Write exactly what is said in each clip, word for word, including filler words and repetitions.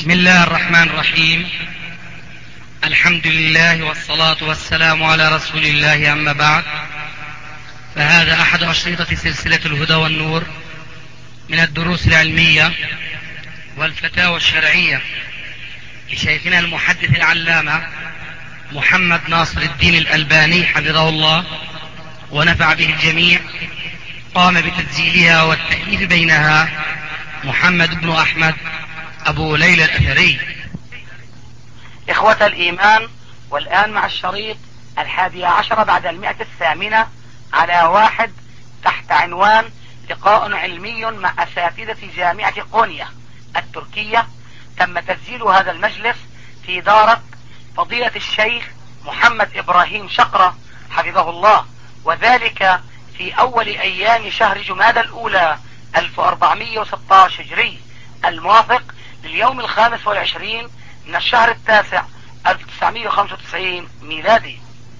بسم الله الرحمن الرحيم. الحمد لله والصلاة والسلام على رسول الله، أما بعد، فهذا أحد أشرطة سلسلة الهدى والنور من الدروس العلمية والفتاوى الشرعية لشيخنا المحدث العلامة محمد ناصر الدين الألباني حفظه الله ونفع به الجميع. قام بتسجيلها والتأليف بينها محمد بن أحمد أبو ليلى الأثري. إخوة الإيمان، والآن مع الشريط الحادي عشر بعد المئة الثامنة على واحد تحت عنوان لقاء علمي مع أساتذة جامعة قونيا التركية. تم تسجيل هذا المجلس في دارة فضيلة الشيخ محمد إبراهيم شقرة حفظه الله، وذلك في أول أيام شهر جمادى الأولى ألف وأربعمئة وستة عشر هجري، الموافق لليوم الخامس والعشرين من الشهر التاسع ألف وتسعمئة وخمسة وتسعين ميلادي.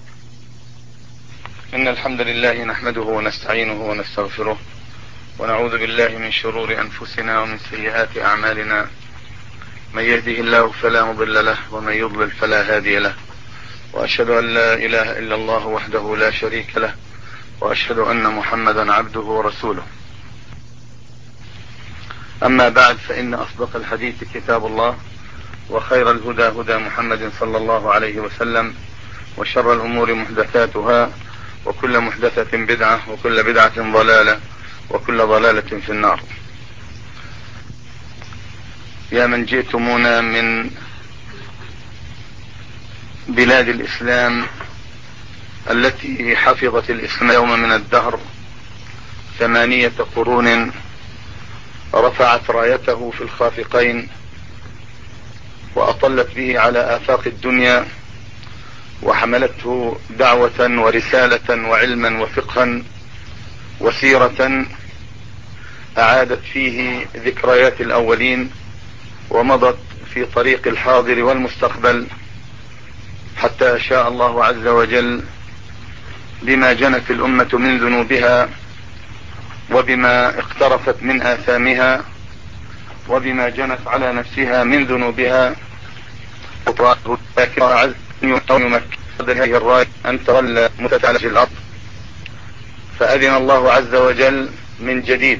إن الحمد لله نحمده ونستعينه ونستغفره ونعوذ بالله من شرور أنفسنا ومن سيئات أعمالنا. من يهده الله فلا مضل له ومن يضلل فلا هادي له، وأشهد أن لا إله إلا الله وحده لا شريك له، وأشهد أن محمدا عبده ورسوله. أما بعد، فإن أصدق الحديث كتاب الله، وخير الهدى هدى محمد صلى الله عليه وسلم، وشر الأمور محدثاتها، وكل محدثة بدعة، وكل بدعة ضلالة، وكل ضلالة في النار. يا من جئتمونا من بلاد الإسلام التي حفظت الإسلام يوم من الدهر ثمانية قرون، رفعت رايته في الخافقين وأطلت به على آفاق الدنيا، وحملته دعوة ورسالة وعلما وفقها وسيرة أعادت فيه ذكريات الأولين ومضت في طريق الحاضر والمستقبل، حتى شاء الله عز وجل بما جنت الأمة من ذنوبها، وبما اقترفت من آثامها، وبما جنت على نفسها من ذنوبها، أن تظل متتعلق في الأرض. فأذن الله عز وجل من جديد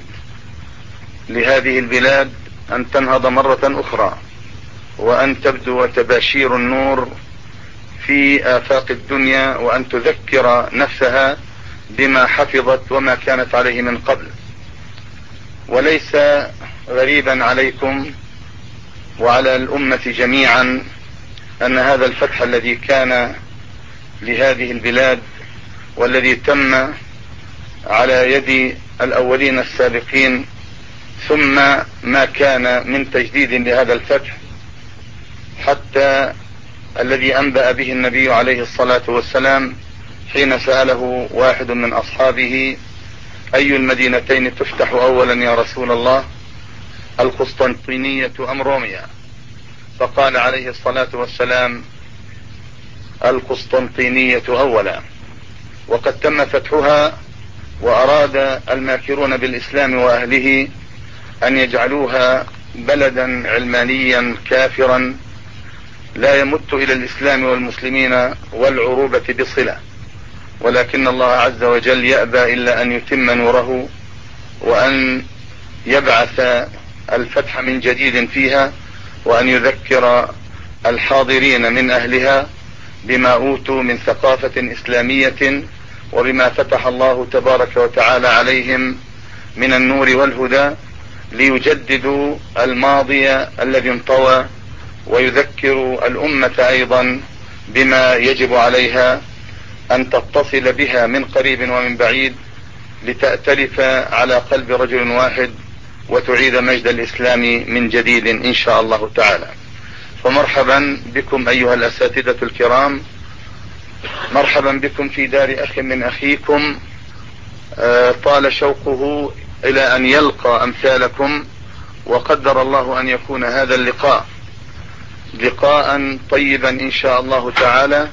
لهذه البلاد أن تنهض مرة أخرى، وأن تبدو تباشير النور في آفاق الدنيا، وأن تذكر نفسها بما حفظت وما كانت عليه من قبل. وليس غريبا عليكم وعلى الأمة جميعا أن هذا الفتح الذي كان لهذه البلاد، والذي تم على يد الأولين السابقين، ثم ما كان من تجديد لهذا الفتح، حتى الذي أنبأ به النبي عليه الصلاة والسلام حين سأله واحد من أصحابه: أي المدينتين تفتح أولا يا رسول الله، القسطنطينية أم روميا؟ فقال عليه الصلاة والسلام: القسطنطينية أولا. وقد تم فتحها، وأراد الماكرون بالإسلام وأهله أن يجعلوها بلدا علمانيا كافرا لا يمت إلى الإسلام والمسلمين والعروبة بصلة، ولكن الله عز وجل يأبى إلا أن يتم نوره، وأن يبعث الفتح من جديد فيها، وأن يذكر الحاضرين من أهلها بما أوتوا من ثقافة إسلامية، وبما فتح الله تبارك وتعالى عليهم من النور والهدى، ليجددوا الماضي الذي انطوى، ويذكروا الأمة أيضا بما يجب عليها أن تتصل بها من قريب ومن بعيد، لتأتلف على قلب رجل واحد، وتعيد مجد الإسلام من جديد إن شاء الله تعالى. فمرحبا بكم أيها الأساتذة الكرام، مرحبا بكم في دار أخ من أخيكم طال شوقه إلى أن يلقى أمثالكم، وقدر الله أن يكون هذا اللقاء لقاء طيبا إن شاء الله تعالى،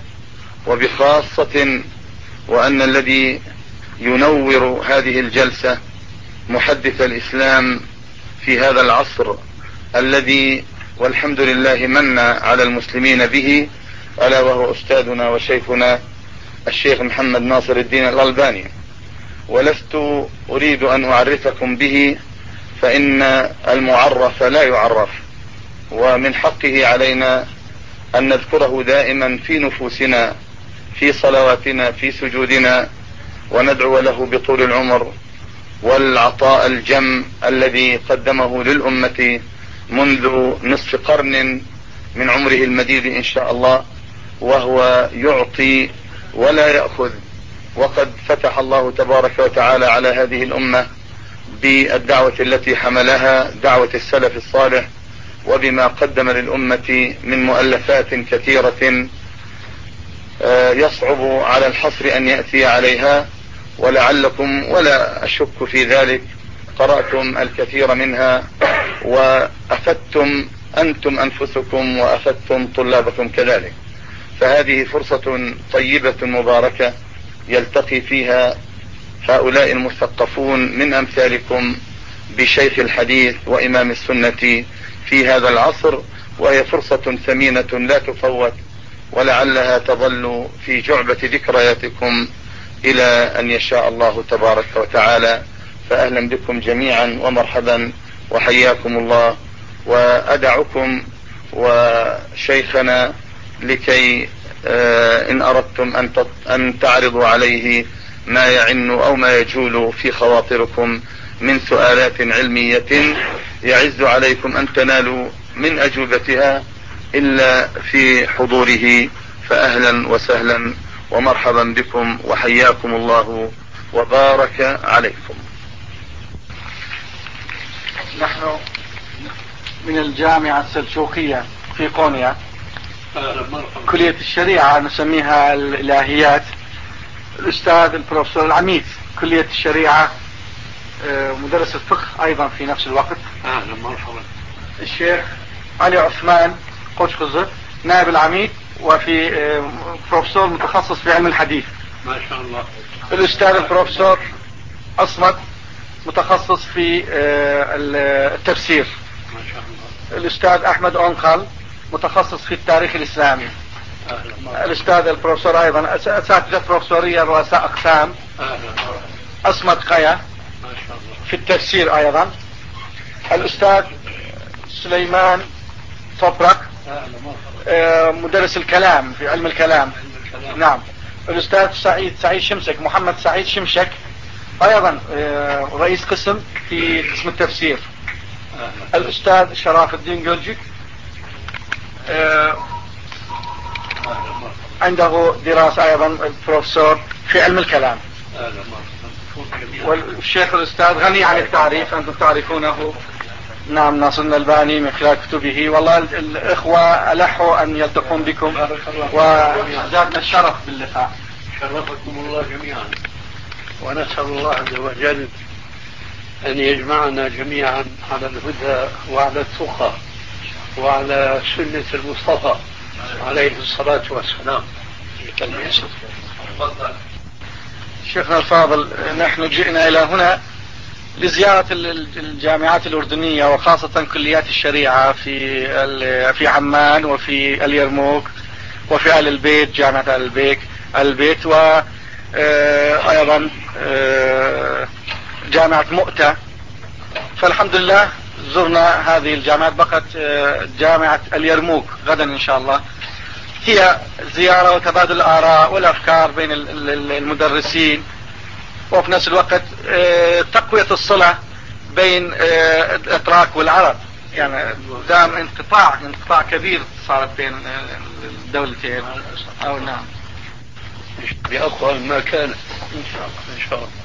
وبخاصة وأن الذي ينور هذه الجلسة محدث الإسلام في هذا العصر الذي والحمد لله من على المسلمين به، ألا وهو أستاذنا وشيخنا الشيخ محمد ناصر الدين الألباني. ولست أريد أن أعرفكم به، فإن المعرف لا يعرف، ومن حقه علينا أن نذكره دائما في نفوسنا، في صلواتنا، في سجودنا، وندعو له بطول العمر والعطاء الجم الذي قدمه للأمة منذ نصف قرن من عمره المديد إن شاء الله، وهو يعطي ولا يأخذ. وقد فتح الله تبارك وتعالى على هذه الأمة بالدعوة التي حملها، دعوة السلف الصالح، وبما قدم للأمة من مؤلفات كثيرة يصعب على الحصر أن يأتي عليها، ولعلكم ولا أشك في ذلك قرأتم الكثير منها وأفدتم أنتم أنفسكم وأفدتم طلابكم كذلك. فهذه فرصة طيبة مباركة يلتقي فيها هؤلاء المثقفون من أمثالكم بشيخ الحديث وإمام السنة في هذا العصر، وهي فرصة ثمينة لا تفوت، ولعلها تظل في جعبة ذكرياتكم إلى أن يشاء الله تبارك وتعالى. فأهلا بكم جميعا ومرحبا وحياكم الله. وأدعكم وشيخنا لكي إن أردتم أن تعرضوا عليه ما يعن أو ما يجول في خواطركم من سؤالات علمية يعز عليكم أن تنالوا من أجوبتها إلا في حضوره. فأهلا وسهلا ومرحبا بكم وحياكم الله وبارك عليكم. نحن من الجامعة السلجوقية في قونيا، كلية الشريعة نسميها الإلهيات. الأستاذ البروفيسور العميد كلية الشريعة، مدرس الفقه أيضا في نفس الوقت. أهلا مرحبا. الشيخ علي عثمان قوشخزر نائب العميد، وفي بروفيسور متخصص في علم الحديث ما شاء الله. الأستاذ البروفيسور أصمت متخصص في التفسير ما شاء الله. الأستاذ أحمد أونقل متخصص في التاريخ الإسلامي. أهلا. الأستاذ البروفيسور أيضا أساتذة بروفيسورية رؤساء أقسام. أهلا. أصمت قيا ما شاء الله في التفسير أيضا. الأستاذ سليمان صبرك مدرس الكلام في علم الكلام. نعم. الأستاذ سعيد سعيد شمشك محمد سعيد شمشك أيضا رئيس قسم في قسم التفسير. الأستاذ شراف الدين جورجيك عنده دراسة أيضا البروفيسور في علم الكلام. والشيخ الأستاذ غني عن التعريف، أنتم تعرفونه. نعم، ناصر الألباني من خلال كتبه. والله الإخوة ألحوا أن يلتقون بكم وزادنا الشرف باللقاء. شرفكم الله جميعا، ونسأل الله عز وجل أن يجمعنا جميعا على الهدى وعلى التقى وعلى سنة المصطفى عليه الصلاة والسلام. شيخنا الفاضل، نحن جئنا إلى هنا لزيارة الجامعات الأردنية وخاصة كليات الشريعة في في عمان وفي اليرموك وفي آل البيت، جامعة آل البيت البيت وأيضا جامعة مؤتة. فالحمد لله زرنا هذه الجامعات. بقت جامعة اليرموك غدا إن شاء الله. هي زيارة وتبادل الآراء والأفكار بين المدرسين، وفي نفس الوقت تقوية الصلة بين الأتراك والعرب. يعني دام انقطاع انقطاع كبير صارت بين الدولتين. أو نعم بأقوى ما كانت إن شاء الله. إن شاء الله.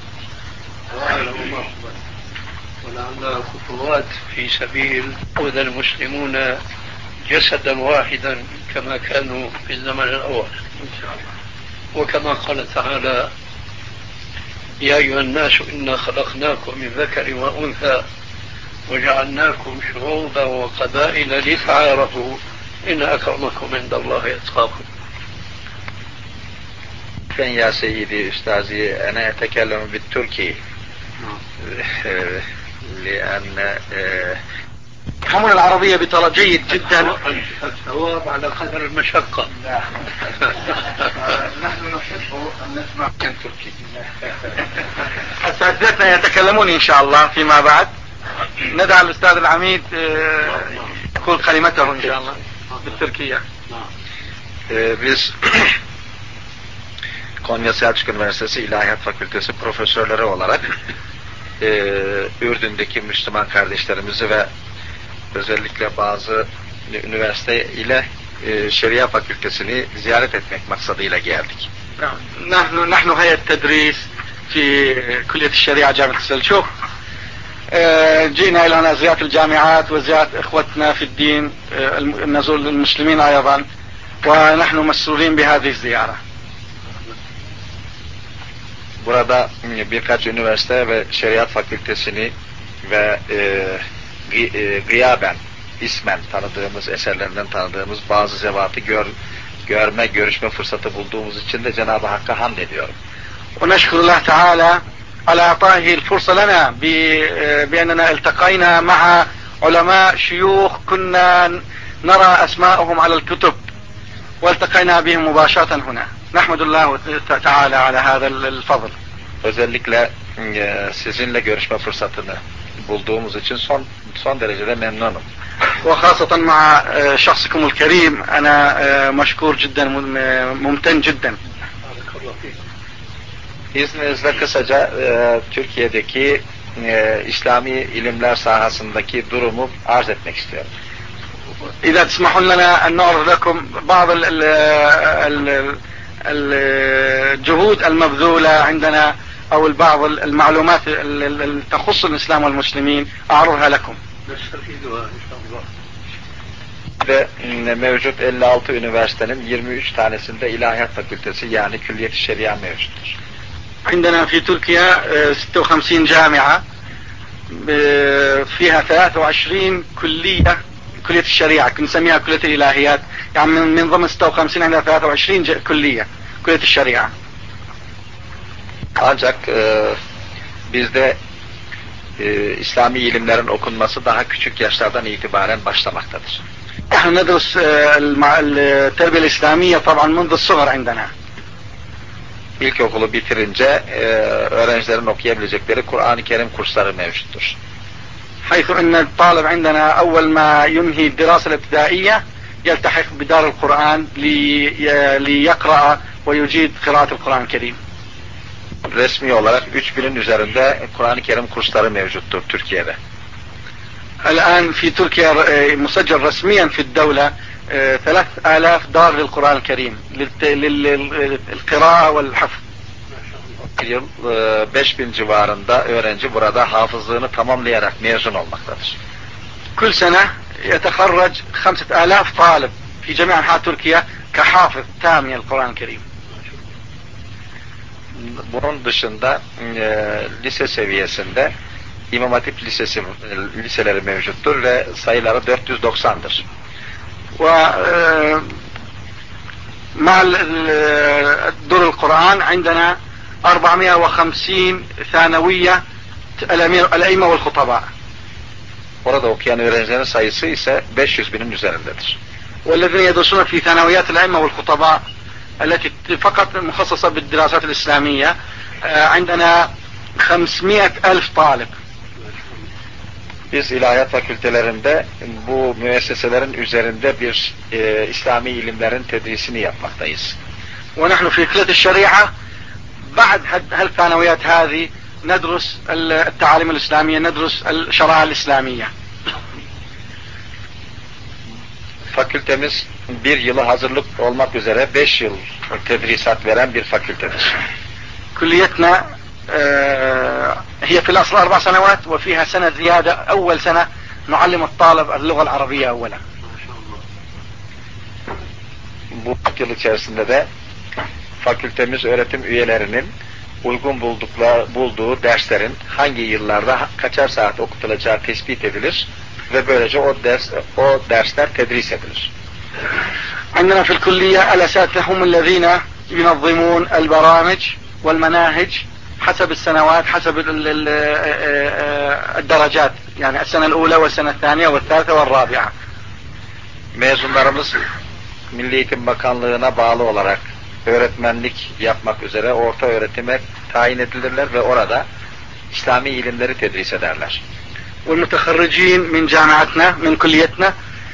ولعل خطوات في سبيل يأخذ المسلمون جسدا واحدا كما كانوا في الزمن الأول إن شاء الله. وكما قال تعالى: يا أيها الناس إنا خلقناكم من ذكر وأنثى وجعلناكم شعوبا وقبائل لتعارفوا إن أكرمكم عند الله أتقاكم. يا سيدي أستاذي، أنا أتكلم بالتركي لأن يفهمون العربية بطريقة جيد جدا. الثواب على قدر المشقة. نحن نحب أن نسمع عن تركي. أساتذتنا يتكلمون إن شاء الله فيما بعد. ندعى الأستاذ العميد يقول كلمته إن شاء الله بالتركية. Biz Konya Selçuk Üniversitesi İlahiyat Fakültesi profesörleri olarak e, Ürdün'deki Müslüman kardeşlerimizi ve özellikle bazı üniversite ile e, Şeria Fakültesini ziyaret etmek maksadıyla geldik. نحن نحن هيئة تدريس في كلية الشريعة جامعة السلجوق. جئنا إلى هنا زيارة الجامعات وزيارة إخوتنا في الدين نزور المسلمين أيضا ونحن مسرورين بهذه الزيارة. Burada birkaç üniversite ve şeriat fakültesini ve e, e, gıyaben, ismen tanıdığımız, eserlerinden tanıdığımız bazı zevatı gör, görme, görüşme fırsatı bulduğumuz için de Cenab-ı Hakk'a hamd ediyorum. ونشكر الله تعالى على إعطائه الفرصة لنا بأننا التقينا مع علماء شيوخ كنا نرى أسماءهم على الكتب والتقينا بهم مباشرة هنا. نحمد الله تعالى على هذا الفضل. Özellikle e, sizinle görüşme fırsatını bulduğumuz için son son derecede memnunum. وخاصة مع شخصكم الكريم أنا مشكور جدا ممتن جدا. İzninizle kısaca e, Türkiye'deki e, İslami ilimler sahasındaki durumu arz etmek istiyorum. إذا تسمحون لنا أن نعرض لكم بعض الجهود المبذولة عندنا أو بعض المعلومات التي تخص الإسلام والمسلمين أعرضها لكم. نستفيدها إن شاء الله. Ve mevcut elli altı üniversitenin yirmi üç tanesinde ilahiyat fakültesi yani külliyet-i şeria mevcuttur. عندنا في تركيا ستة وخمسين جامعة فيها ثلاثة وعشرين كلية كلية الشريعة نسميها كلية الإلهيات يعني من ضمن ستة وخمسين عندنا ثلاثة وعشرين كلية كلية الشريعة. Ancak e, bizde e, İslami ilimlerin okunması daha küçük yaşlardan itibaren başlamaktadır. نحن ندرس التربية الإسلامية طبعا منذ الصغر عندنا. İlkokulu bitirince e, öğrencilerin okuyabilecekleri Kur'an-ı Kerim kursları mevcuttur. حيث أن الطالب عندنا أول ما ينهي الدراسة الابتدائية يلتحق بدار القرآن ليقرأ ويجيد قراءة القرآن الكريم. Resmi olarak üç binin üzerinde Kur'an-ı Kerim kursları mevcuttur Türkiye'de. الآن في تركيا مسجل رسميا في الدولة ثلاث آلاف دار للقرآن الكريم للقراءة والحفظ. Yıl beş bin civarında öğrenci burada hafızlığını tamamlayarak mezun olmaktadır. كل سنة يتخرج خمسة آلاف طالب في جميع أنحاء تركيا كحافظ تام للقرآن الكريم. Bunun dışında e, lise seviyesinde İmam Hatip Lisesi liseleri mevcuttur ve sayıları dört yüz doksandır. ومع دور القرآن عندنا أربعمائة وخمسين ثانوية الأئمة والخطباء. Orada okuyan öğrencilerin sayısı ise beş yüz binin üzerindedir. والذين يدرسون في ثانويات الأئمة والخطباء التي فقط مخصصة بالدراسات الإسلامية عندنا خمسمائة ألف طالب. Biz ilahiyat fakültelerinde bu müesseselerin üzerinde bir e, İslami ilimlerin tedrisini yapmaktayız. ونحن في كلية الشريعة بعد هالثانويات هذه ندرس التعاليم الإسلامية ندرس الشرائع الإسلامية. Fakültemiz bir yılı hazırlık olmak üzere beş yıl tedrisat veren bir fakültedir. كليتنا هي في الأصل أربع سنوات وفيها سنة زيادة أول سنة نعلم الطالب اللغة العربية أولا. Bu yıl içerisinde de fakültemiz öğretim üyelerinin uygun buldukları, bulduğu derslerin hangi yıllarda kaçar saat okutulacağı tespit edilir ve böylece o ders o dersler tedris edilir. عندنا في الكلية الأساتذة هم الذين ينظمون البرامج والمناهج حسب السنوات، حسب الدرجات، يعني السنة الأولى والسنة الثانية والثالثة والرابعة. Mezunlarımız Milli Eğitim Bakanlığı'na bağlı olarak öğretmenlik yapmak üzere orta öğretime tayin edilirler ve orada İslami ilimleri tedris ederler. والمتخرجين من جامعتنا من كليتنا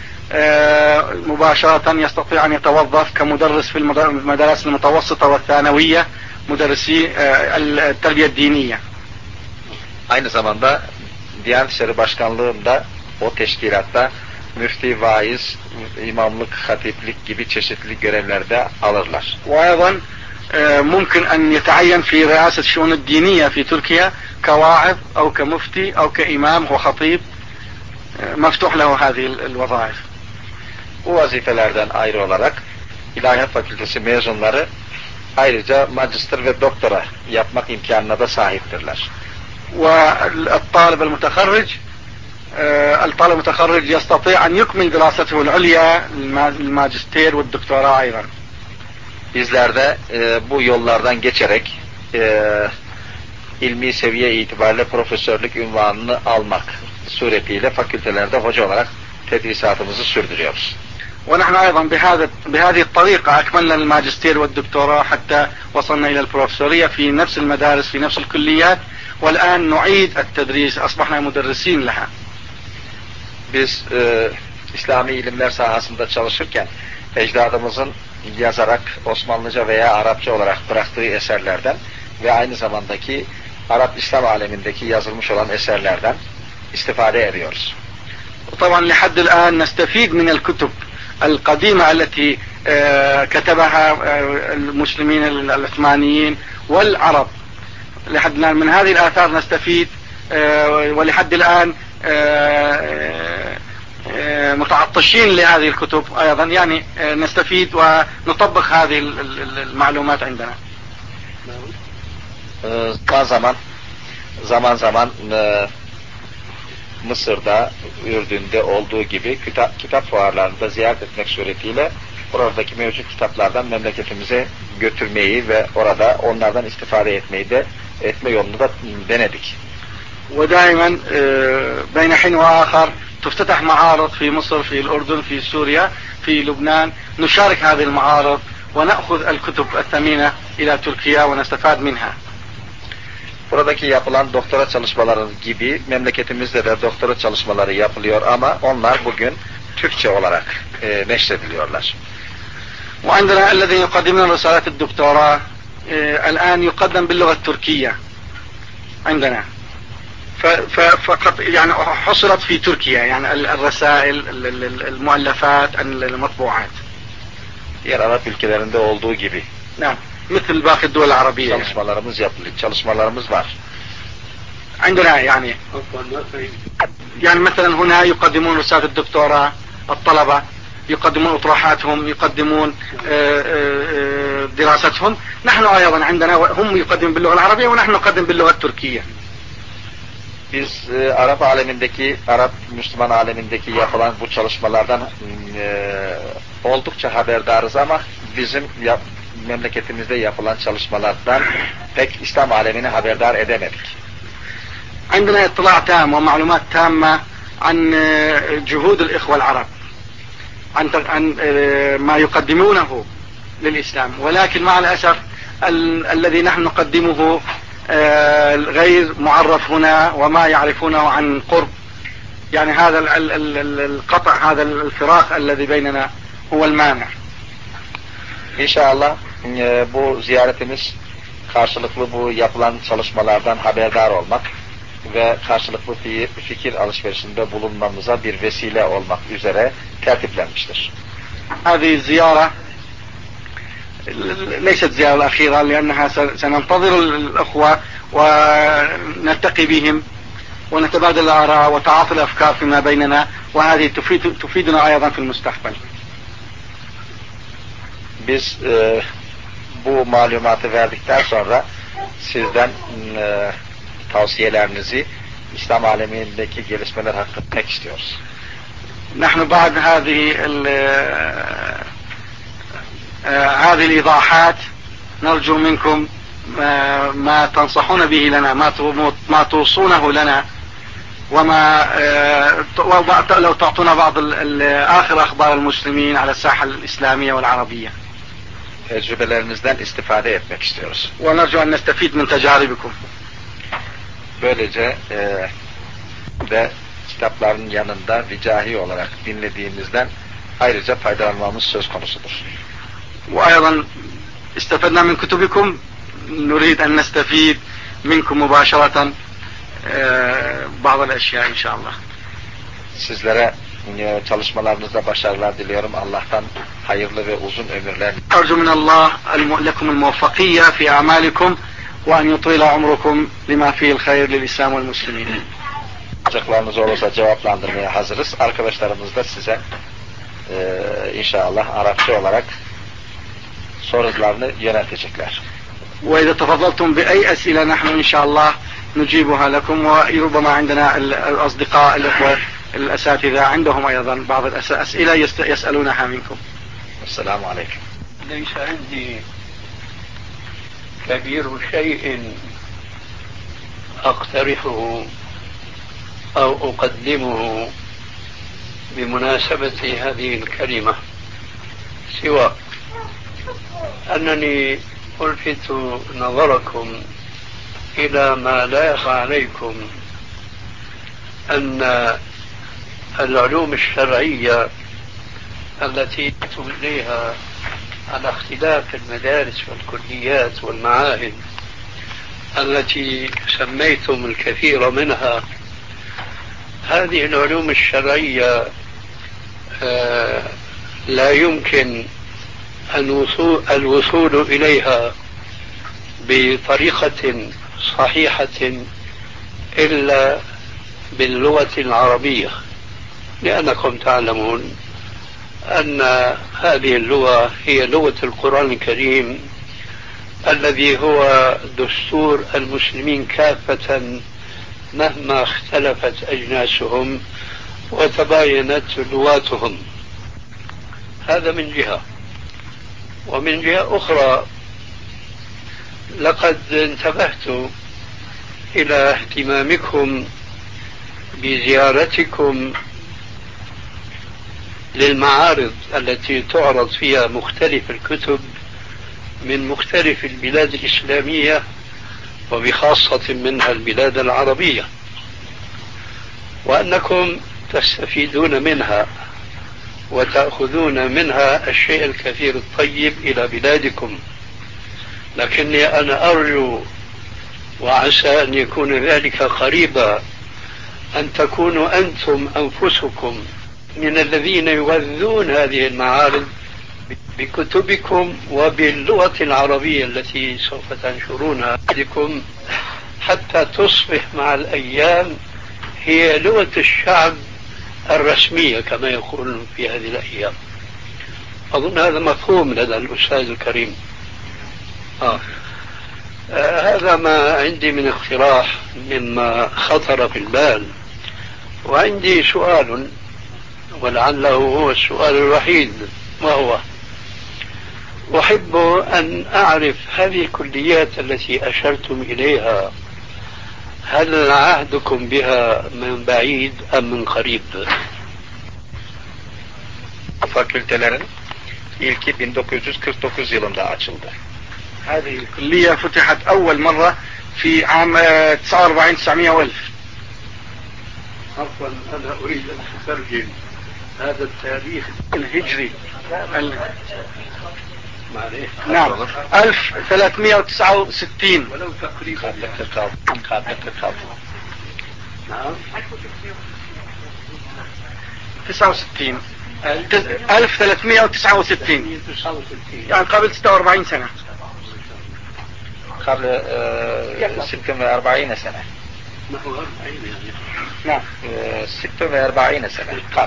مباشرة يستطيع أن يتوظف كمدرس في المدارس المتوسطة والثانوية مدرسي التربية الدينية. Aynı zamanda Diyanet İşleri Başkanlığı'nda o teşkilatta müfti, vaiz, imamlık, hatiplik gibi çeşitli görevlerde alırlar. وأيضا ممكن أن يتعين في رئاسة الشؤون الدينية في تركيا كواعظ أو كمفتي أو كإمام وخطيب مفتوح له هذه الوظائف. Bu vazifelerden ayrı olarak İlahiyat Fakültesi mezunları ayrıca magister ve doktora yapmak imkanına da sahiptirler. والطالب المتخرج الطالب المتخرج يستطيع أن يكمل دراسته العليا الماجستير والدكتوراه أيضا. Bizler de e, bu yollardan geçerek e, ilmi seviye itibariyle profesörlük unvanını almak suretiyle fakültelerde hoca olarak tedrisatımızı sürdürüyoruz. ونحن أيضا بهذا بهذه الطريقة أكملنا الماجستير والدكتوراه حتى وصلنا إلى البروفيسورية في نفس المدارس في نفس الكليات والآن نعيد التدريس أصبحنا مدرسين لها. Biz e, İslami ilimler sahasında çalışırken ecdadımızın yazarak Osmanlıca veya Arapça olarak bıraktığı eserlerden ve aynı zamandaki Arap İslam alemindeki yazılmış olan eserlerden istifade ediyoruz. طبعا لحد الآن نستفيد من الكتب القديمة التي كتبها المسلمين العثمانيين والعرب. لحد الآن من هذه الآثار نستفيد ولحد الآن متعطشين لهذه الكتب أيضا يعني نستفيد ونطبق هذه المعلومات عندنا. zaman zaman zaman Mısır'da, Ürdün'de olduğu gibi kitap, kitap fuarlarında ziyaret etmek suretiyle oradaki mevcut kitaplardan memleketimize götürmeyi ve orada onlardan istifade etmeyi de etme yolunu da denedik. ودائما بين حين وآخر تفتتح معارض في مصر في الأردن في سوريا في لبنان نشارك هذه المعارض ونأخذ الكتب الثمينة إلى تركيا ونستفاد منها. Buradaki yapılan doktora çalışmaları gibi memleketimizde de doktora çalışmaları yapılıyor ama onlar bugün Türkçe olarak e, neşrediliyorlar. وعندنا الذين يقدمون رسالة الدكتوراه الآن يقدم باللغة التركية عندنا. فقط يعني حصلت في تركيا يعني الرسائل المؤلفات المطبوعات. Diğer Arap ülkelerinde olduğu gibi. نعم. مثل باقي الدول العربية. Çalışmalarımız yapılıyor. Çalışmalarımız var. عندنا يعني يعني مثلا هنا يقدمون رسالة الدكتوراه الطلبة يقدمون أطروحاتهم يقدمون دراستهم. نحن أيضا عندنا هم يقدمون باللغة العربية ونحن نقدم باللغة التركية. Biz e, Arap alemindeki, Arap Müslüman alemindeki yapılan bu çalışmalardan e, oldukça haberdarız ama bizim yap, memleketimizde yapılan çalışmalardan pek İslam alemini haberdar edemedik. عندنا اطلاع تام ومعلومات تامة عن جهود الإخوة العرب عن عن ما يقدمونه للإسلام ولكن مع الأسف الذي نحن نقدمه غير معرف هنا وما يعرفونه عن قرب. يعني هذا القطع هذا الفراق الذي بيننا هو المانع. İnşallah bu ziyaretimiz karşılıklı bu yapılan çalışmalardan haberdar olmak ve karşılıklı fikir alışverişinde bulunmamıza bir vesile olmak üzere tertiplenmiştir. هذه الزيارة ليست زيارة الأخيرة لأنها سننتظر الأخوة ونلتقي بهم ونتبادل الآراء وتعاطي الأفكار فيما بيننا وهذه تفيد تفيدنا أيضا في المستقبل. Biz e, bu malumatı verdikten sonra sizden e, tavsiyelerinizi İslam alemindeki gelişmeler hakkında etmek istiyoruz. نحن بعد هذه هذه الإيضاحات نرجو منكم ما, ما تنصحون به لنا، ما ما توصونه لنا، وما لو تعطونا بعض آخر أخبار المسلمين على الساحة الإسلامية والعربية. Tecrübelerinizden istifade etmek istiyoruz. ونرجو أن نستفيد من تجاربكم. Böylece e, de kitapların yanında ricahi olarak dinlediğimizden ayrıca faydalanmamız söz konusudur. وأيضا استفدنا من كتبكم، نريد أن نستفيد منكم مباشرة بعض الأشياء إن شاء الله. Sizlere çalışmalarınızda başarılar diliyorum. Allah'tan hayırlı ve uzun ömürler. أرجو من الله لكم الموفقية في أعمالكم وأن يطيل عمركم لما فيه الخير للإسلام والمسلمين. Cevaplarınız olursa cevaplandırmaya hazırız. Arkadaşlarımız da size e, inşallah Arapça olarak sorularını yöneltecekler. وإذا تفضلتم بأي أسئلة نحن إن شاء الله نجيبها لكم، وربما عندنا الأصدقاء الأخوة الأساتذة عندهم أيضا بعض الأسئلة يسألونها منكم. السلام عليكم. ليس عندي كبير شيء أقترحه أو أقدمه بمناسبة هذه الكلمة، سوى أنني ألفت نظركم إلى ما لا يخفى عليكم أن العلوم الشرعية التي يأتوا إليها على اختلاف المدارس والكليات والمعاهد التي سميتم الكثير منها، هذه العلوم الشرعية لا يمكن الوصول إليها بطريقة صحيحة إلا باللغة العربية، لأنكم تعلمون أن هذه اللغة هي لغة القرآن الكريم الذي هو دستور المسلمين كافة مهما اختلفت أجناسهم وتباينت لغاتهم. هذا من جهة. ومن جهة أخرى لقد انتبهت إلى اهتمامكم بزيارتكم للمعارض التي تعرض فيها مختلف الكتب من مختلف البلاد الإسلامية وبخاصة منها البلاد العربية، وأنكم تستفيدون منها وتأخذون منها الشيء الكثير الطيب إلى بلادكم. لكني أنا أرجو وعسى أن يكون ذلك قريبا أن تكونوا أنتم أنفسكم من الذين يغذون هذه المعارض بكتبكم وباللغة العربية التي سوف تنشرونها عندكم، حتى تصبح مع الأيام هي لغة الشعب الرسمية كما يقولون في هذه الأيام. أظن هذا مفهوم لدى الأستاذ الكريم. آه. آه هذا ما عندي من اقتراح مما خطر في البال. وعندي سؤال ولعله هو السؤال الوحيد، وهو أحب أن أعرف هذه الكليات التي أشرتم إليها هل عهدكم بها من بعيد أم من قريب؟ Fakültelerin ilki bin dokuz yüz kırk dokuz yılında açıldı. هذه الكلية فتحت أول مرة في عام تسعة وأربعين تسعمائة وألف. عفوا أنا أريد أن أترجم هذا التاريخ الهجري. نعم ألف وثلاثمائة وتسعة وستين ولو تقريبا. نعم تسعة وستين ألف وثلاثمائة وتسعة وستين يعني قبل ستة وأربعين سنة. قبل ستة وأربعين سنة. نعم ستة وأربعين سنة قبل.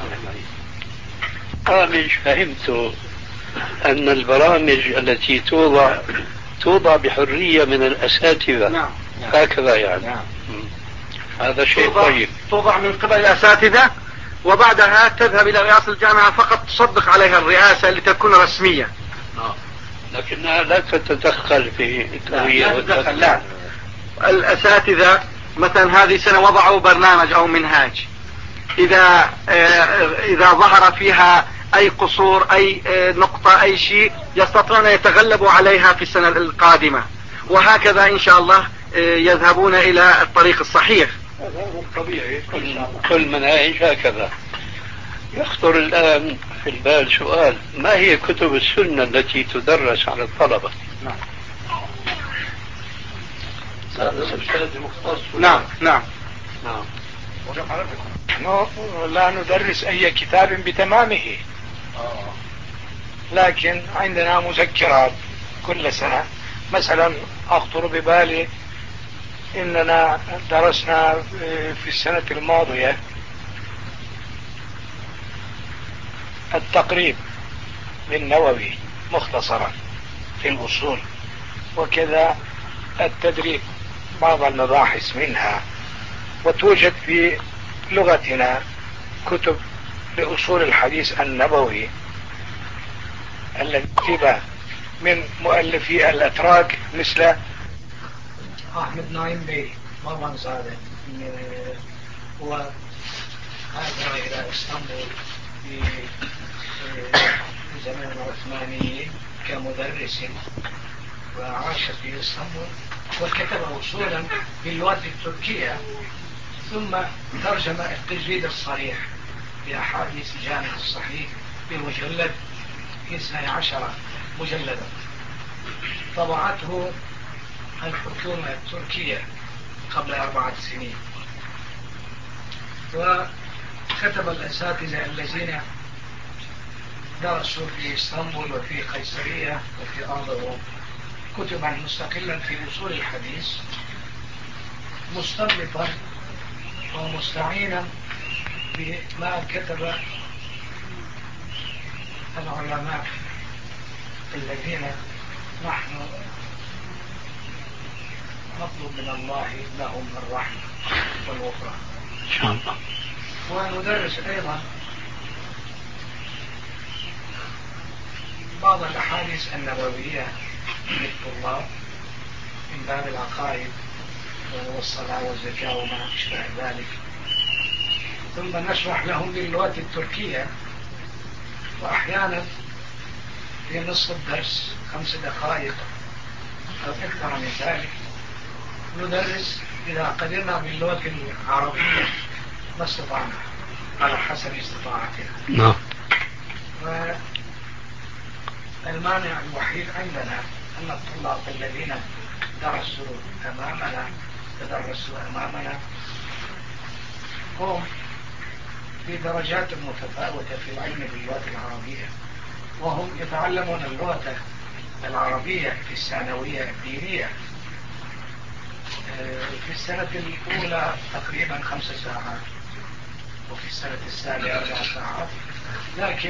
برامج فهمت أن البرامج التي توضع توضع بحرية من الأساتذة. نعم. هكذا يعني. نعم. هذا شيء توضع طيب. توضع من قبل الأساتذة وبعدها تذهب إلى رئاسة الجامعة فقط تصدق عليها الرئاسة لتكون رسمية. آه. لكنها لا تتدخل في التربية لا تتدخل. لا، الأساتذة مثلا هذه السنة وضعوا برنامج أو منهاج، إذا إذا ظهر فيها أي قصور، أي نقطة، أي شيء، يستطيعون أن يتغلبوا عليها في السنة القادمة، وهكذا إن شاء الله يذهبون إلى الطريق الصحيح. هذا طبيعي، كل مناهج هكذا. يخطر الآن في البال سؤال: ما هي كتب السنة التي تدرس على الطلبة؟ نعم نعم نعم نعم. نحن لا ندرس أي كتاب بتمامه، لكن عندنا مذكرات كل سنة. مثلا أخطر ببالي إننا درسنا في السنة الماضية التقريب للنووي مختصرا في الأصول، وكذا التدريب بعض المباحث منها. وتوجد في لغتنا كتب لأصول الحديث النبوي التي كتب من مؤلفي الأتراك مثل أحمد نايم بي مرة هذا هو هاجر إلى إسطنبول في زمن العثمانيين كمدرس، وعاش في إسطنبول وكتب أصولا باللغة التركية، ثم ترجم التجريد الصريح لأحاديث الجامع الصحيح بمجلد في اثني عشر مجلدا، طبعته الحكومة التركية قبل أربعة سنين. وكتب الأساتذة الذين درسوا في اسطنبول وفي قيصرية وفي أرضهم كتبا مستقلا في أصول الحديث، مستنبطا ومستعينا بما كتب العلماء الذين نحن نطلب من الله لهم الرحمة والغفران إن شاء الله. وندرس أيضا بعض الأحاديث النبوية للطلاب من باب العقائد والصلاة والزكاة وما أشبه ذلك، ثم نشرح لهم باللغة التركية، وأحيانا في نصف الدرس خمس دقائق أو أكثر من ذلك ندرس إذا قدرنا باللغة العربية ما استطعنا على حسب استطاعتنا. نعم. والمانع الوحيد عندنا أن الطلاب الذين درسوا أمامنا تدرسوا أمامنا هم في درجات متفاوتة في العلم باللغة العربية، وهم يتعلمون اللغة العربية في الثانوية الدينية في السنة الأولى تقريبا خمس ساعات، وفي السنة الثانية أربع ساعات. لكن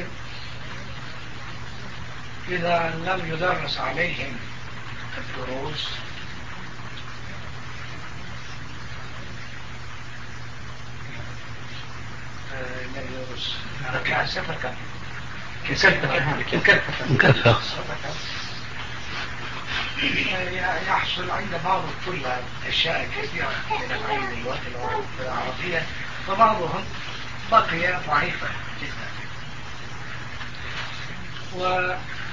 إذا لم يدرس عليهم الدروس مكاسفة مكافأة يحصل عند بعض الطلاب أشياء كثيرة من العلم باللغة العربية، وبعضهم بقي ضعيفا جدا. و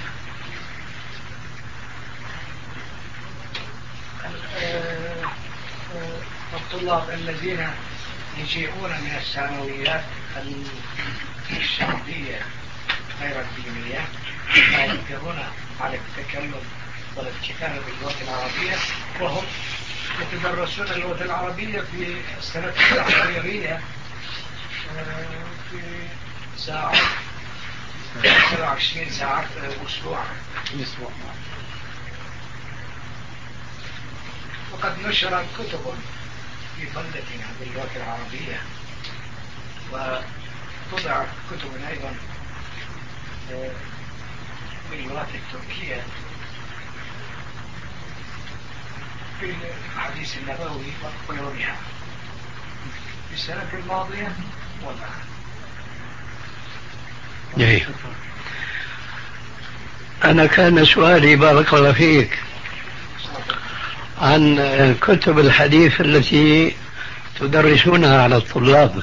الطلاب الذين يجيئون من الثانويات الشعبية غير الدينية لا يقدرون على التكلم ولا الكتابة باللغة العربية، وهم يتدرسون اللغة العربية في السنة التحريرية في ساعات سبعة وعشرين ساعات أسبوعا. وقد نشرت كتب في بلدتنا باللغة العربية، وطبعت كتب أيضا باللغة التركية في الحديث النبوي وغيرها في السنة الماضية والآن. جميل. أنا كان سؤالي بارك الله فيك عن كتب الحديث التي تدرسونها على الطلاب،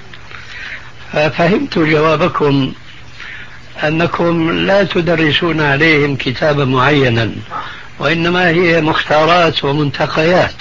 ففهمت جوابكم أنكم لا تدرسون عليهم كتابا معينا، وإنما هي مختارات ومنتقيات.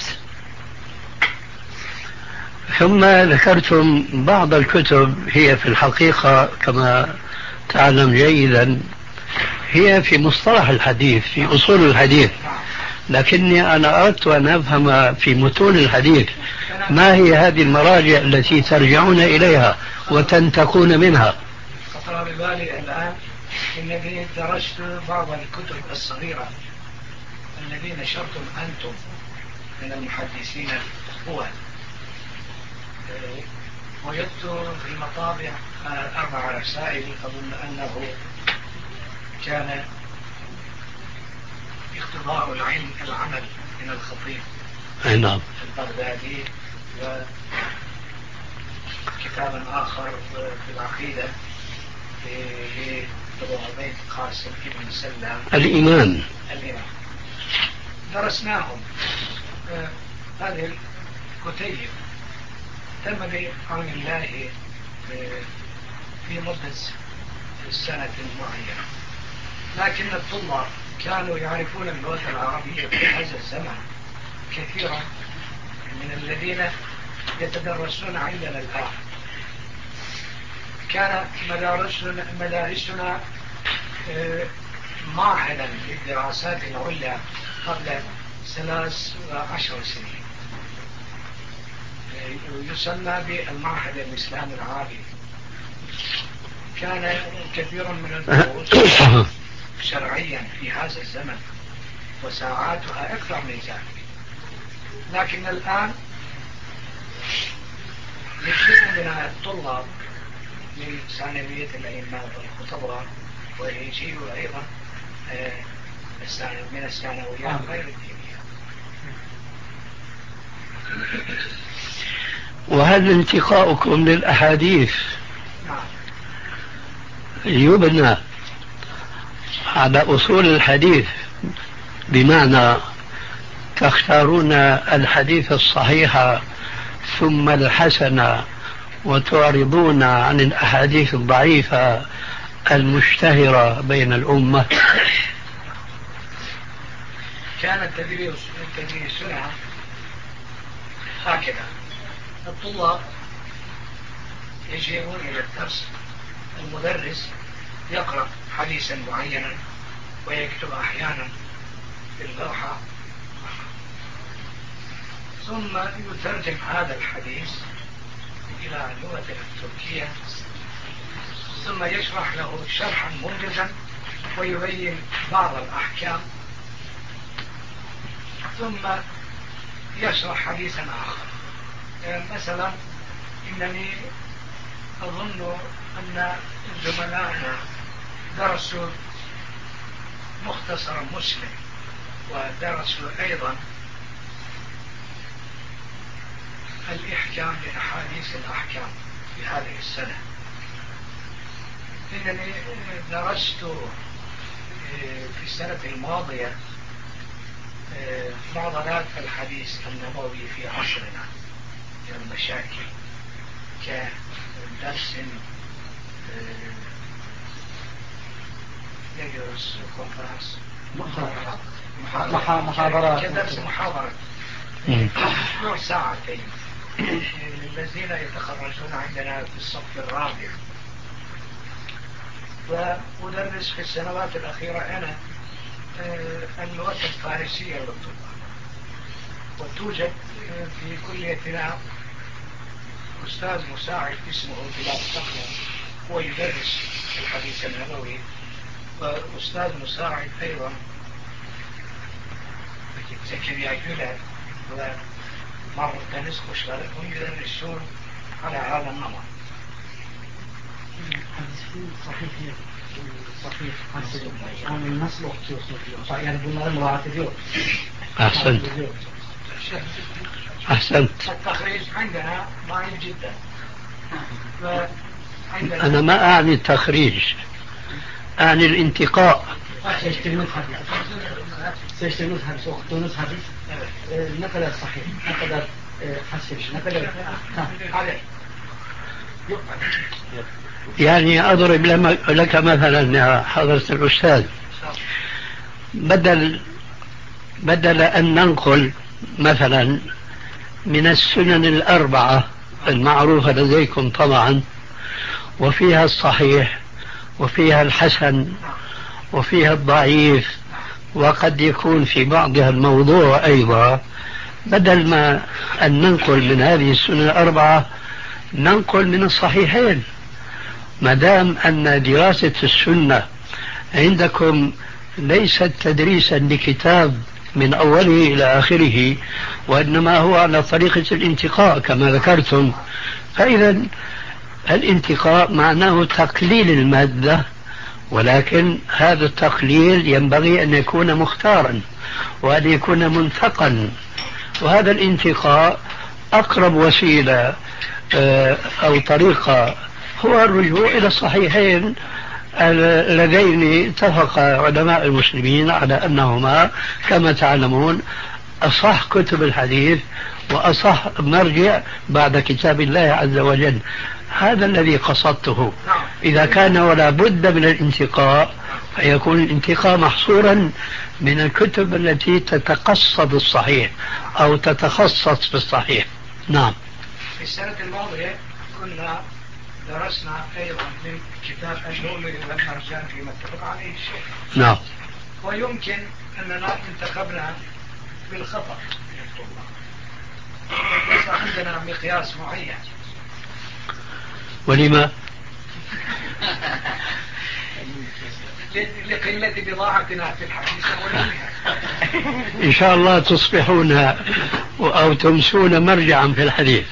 ثم ذكرتم بعض الكتب هي في الحقيقة كما تعلم جيدا هي في مصطلح الحديث، في أصول الحديث، لكني أنا أردت أن أفهم في متون الحديث ما هي هذه المراجع التي ترجعون إليها وتنتقون منها. خطر ببالي الآن إنني درست بعض الكتب الصغيرة الذي نشرتم أنتم من المحدثين الأول، وجدت في المطابع أربع رسائل أظن أنه كان اقتضاء العلم العمل من الخطيب نعم البغدادي، وكتابا آخر في العقيدة لأبو عبيد قاسم بن سلام الإمام الإمام. درسناهم. هذه الكتيب تم بعون الله في مدة سنة معينة، لكن الطلاب كانوا يعرفون اللغة العربية في هذا الزمن كثيرا من الذين يتدرسون عندنا الآن. كان مدارسنا, مدارسنا معهدا للدراسات العليا قبل ثلاث وعشر سنين، يسمى بالمعهد الإسلامي العربي. كان كثير من الدروس شرعيا في هذا الزمن وساعاتها أكثر من ذلك، لكن الآن يجيء من الطلاب من ثانوية الأئمة والخطباء، ويجيء أيضا من الثانويات غير الدينية. وهل انتقاؤكم للأحاديث يبنى على أصول الحديث، بمعنى تختارون الحديث الصحيح ثم الحسن وتعرضون عن الأحاديث الضعيفة المشتهرة بين الأمة؟ كان تدريسنا هكذا: الطلاب يجيئون إلى الدرس، المدرس يقرأ حديثا معينا ويكتب أحيانا في اللوحة، ثم يترجم هذا الحديث إلى اللغة التركية، ثم يشرح له شرحا موجزا ويبين بعض الأحكام، ثم يشرح حديثا آخر. مثلا إنني أظن أن زملائنا درسوا مختصر مسلم ودرسوا أيضا الإحكام لأحاديث الأحكام في هذه السنة. إنني درست في السنة الماضية معضلات الحديث النبوي في عصرنا من المشاكل، كدرس يجلس كونفرنس محاضرات كدرس محاضرة نوع ساعتين للذين يتخرجون عندنا في الصف الرابع. وأدرس في السنوات الأخيرة أنا اللغة الفارسية للطلاب، وتوجد في كليتنا أستاذ مساعد اسمه بلال تقوى، هو يدرس الحديث النبوي، وأستاذ مساعد أيضا زكريا جلال ومر تنس خشبة، هم يدرسون على هذا النمط. صحيح صحيح عن المسلوك يعني بالله المعاتبين. أحسنت أحسنت. التخريج عندنا ضعيف جدا. أنا ما أعني التخريج، أعني الانتقاء. seçtiğimiz hadis, seçtiğimiz hadis, okuduğunuz hadis e, ne kadar sahih, ne kadar e, hasen, ne kadar... Ha, hadi. Yok. يعني أضرب لك مثلا يا حضرة الأستاذ، بدل بدل أن ننقل مثلا من السنن الأربعة المعروفة لديكم طبعا، وفيها الصحيح وفيها الحسن وفيها الضعيف وقد يكون في بعضها الموضوع أيضا، بدل ما أن ننقل من هذه السنن الأربعة ننقل من الصحيحين، ما دام أن دراسة السنة عندكم ليست تدريسا لكتاب من أوله إلى آخره، وإنما هو على طريقة الانتقاء كما ذكرتم، فإذا الانتقاء معناه تقليل المادة، ولكن هذا التقليل ينبغي أن يكون مختارا وأن يكون منتقا، وهذا الانتقاء أقرب وسيلة أو طريقة هو الرجوع إلى الصحيحين اللذين اتفق علماء المسلمين على أنهما كما تعلمون أصح كتب الحديث وأصح مرجع بعد كتاب الله عز وجل. هذا الذي قصدته. إذا كان ولا بد من الانتقاء فيكون الانتقاء محصورا من الكتب التي تتقصد الصحيح أو تتخصص في الصحيح. نعم. في السنة الماضية كنا درسنا أيضا من كتاب اللؤلؤ والمرجان فيما اتفق عليه الشيخ. نعم. ويمكن أننا انتخبنا بالخطأ، ليس عندنا مقياس معين. ولما؟ لقلة بضاعتنا في الحديث والعلم. إن شاء الله تصبحون أو تمسون مرجعا في الحديث.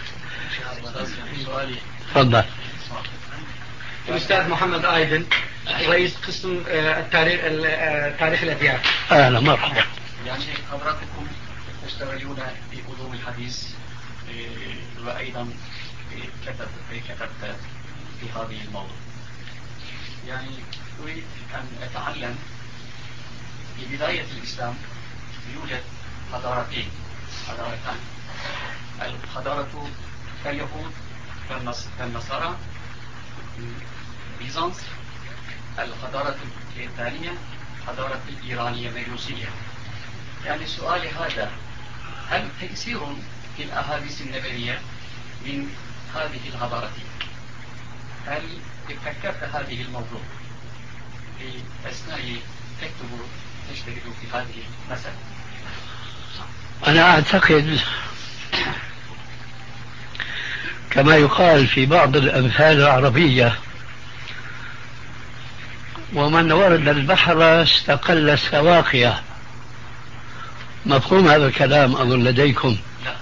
تفضل. الأستاذ محمد آيدن، رئيس قسم التاريخ تاريخ الأديان. أهلا مرحبا. يعني حضراتكم تشتغلون في علوم الحديث وأيضا كتب كتبت في هذه الموضوع. يعني أريد أن أتعلم في بداية الإسلام يوجد حضارتين حضارتان، الحضارة اليهود والنصارى بيزنطة، الحضارة الثانية حضارة الإيرانية مجوسية. يعني سؤالي هذا، هل تأثير في الأحاديث النبوية من هذه الحضارتين؟ هل فكرت هذه الموضوع في أثناء تكتب تشتغل في هذه المسألة؟ أنا أعتقد كما يقال في بعض الأمثال العربية: ومن ورد البحر استقل السواقية. مفهوم هذا الكلام أظن لديكم؟ لا.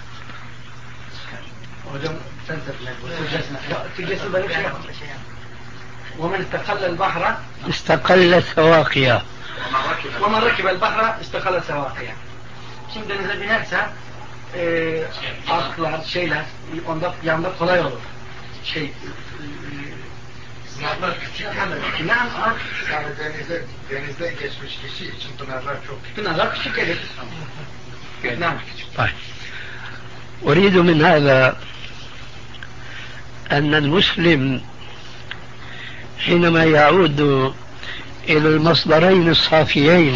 ومن استقل البحر استقل السواقية. ومن ركب البحر استقل السواقية. Şimdi denize binerse e, atlar, şeyler onda yanında kolay olur. Şey e, Pınarlar küçük. ne anlar? Yani denize, denizden geçmiş kişi için pınarlar çok küçük. Pınarlar küçük gelir. نعم. طيب. أريد من هذا أن المسلم حينما يعود إلى المصدرين الصافيين،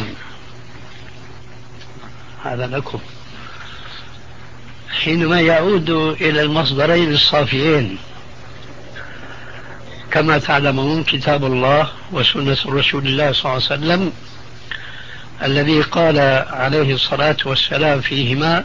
هذا لكم، حينما يعود إلى المصدرين الصافيين كما تعلمون كتاب الله وسنة رسول الله صلى الله عليه وسلم الذي قال عليه الصلاة والسلام فيهما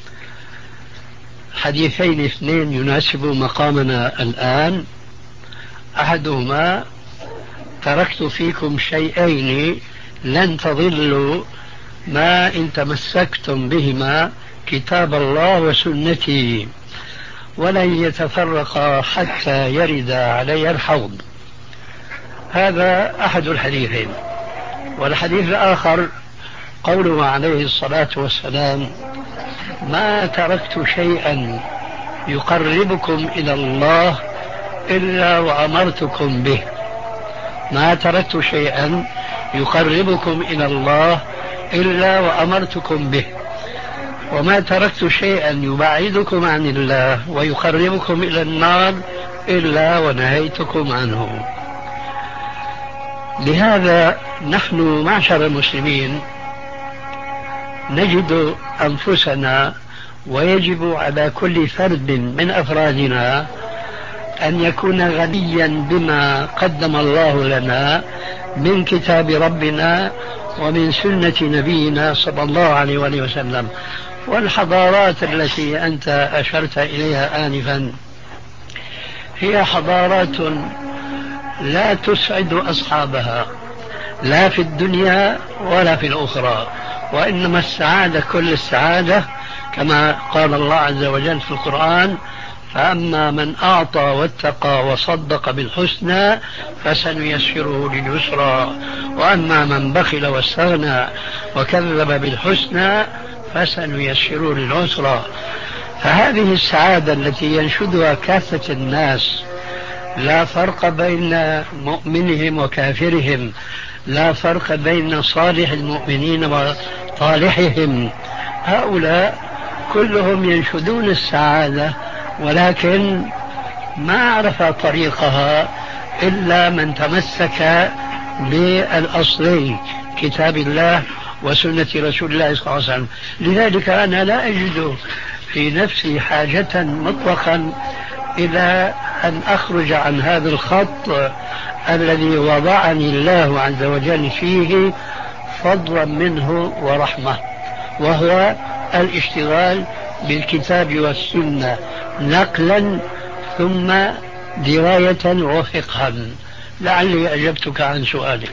حديثين اثنين يناسب مقامنا الآن. أحدهما: تركت فيكم شيئين لن تضلوا ما إن تمسكتم بهما كتاب الله وسنتي ولن يتفرقا حتى يرد علي الحوض. هذا أحد الحديثين. والحديث الآخر قوله عليه الصلاة والسلام: ما تركت شيئا يقربكم إلى الله إلا وأمرتكم به ما تركت شيئا يقربكم إلى الله إلا وأمرتكم به، وما تركت شيئا يبعدكم عن الله ويقربكم إلى النار إلا ونهيتكم عنه. لهذا نحن معشر المسلمين نجد أنفسنا، ويجب على كل فرد من أفرادنا أن يكون غنيا بما قدم الله لنا من كتاب ربنا ومن سنة نبينا صلى الله عليه وآله وسلم. والحضارات التي أنت أشرت إليها آنفا هي حضارات لا تسعد أصحابها لا في الدنيا ولا في الأخرى، وإنما السعادة كل السعادة كما قال الله عز وجل في القرآن: فأما من أعطى واتقى وصدق بالحسنى فسنيسره لليسرى، وأما من بخل واستغنى وكذب بالحسنى فسنيسره للعسرى. فهذه السعادة التي ينشدها كافة الناس، لا فرق بين مؤمنهم وكافرهم، لا فرق بين صالح المؤمنين وطالحهم، هؤلاء كلهم ينشدون السعادة، ولكن ما عرف طريقها إلا من تمسك بالأصلين كتاب الله وسنة رسول الله صلى الله عليه وسلم. لذلك أنا لا أجد في نفسي حاجة مطلقا إلى أن أخرج عن هذا الخط الذي وضعني الله عز وجل فيه فضلا منه ورحمة، وهو الاشتغال بالكتاب والسنة نقلا ثم دراية وفقها. لعلي أجبتك عن سؤالك.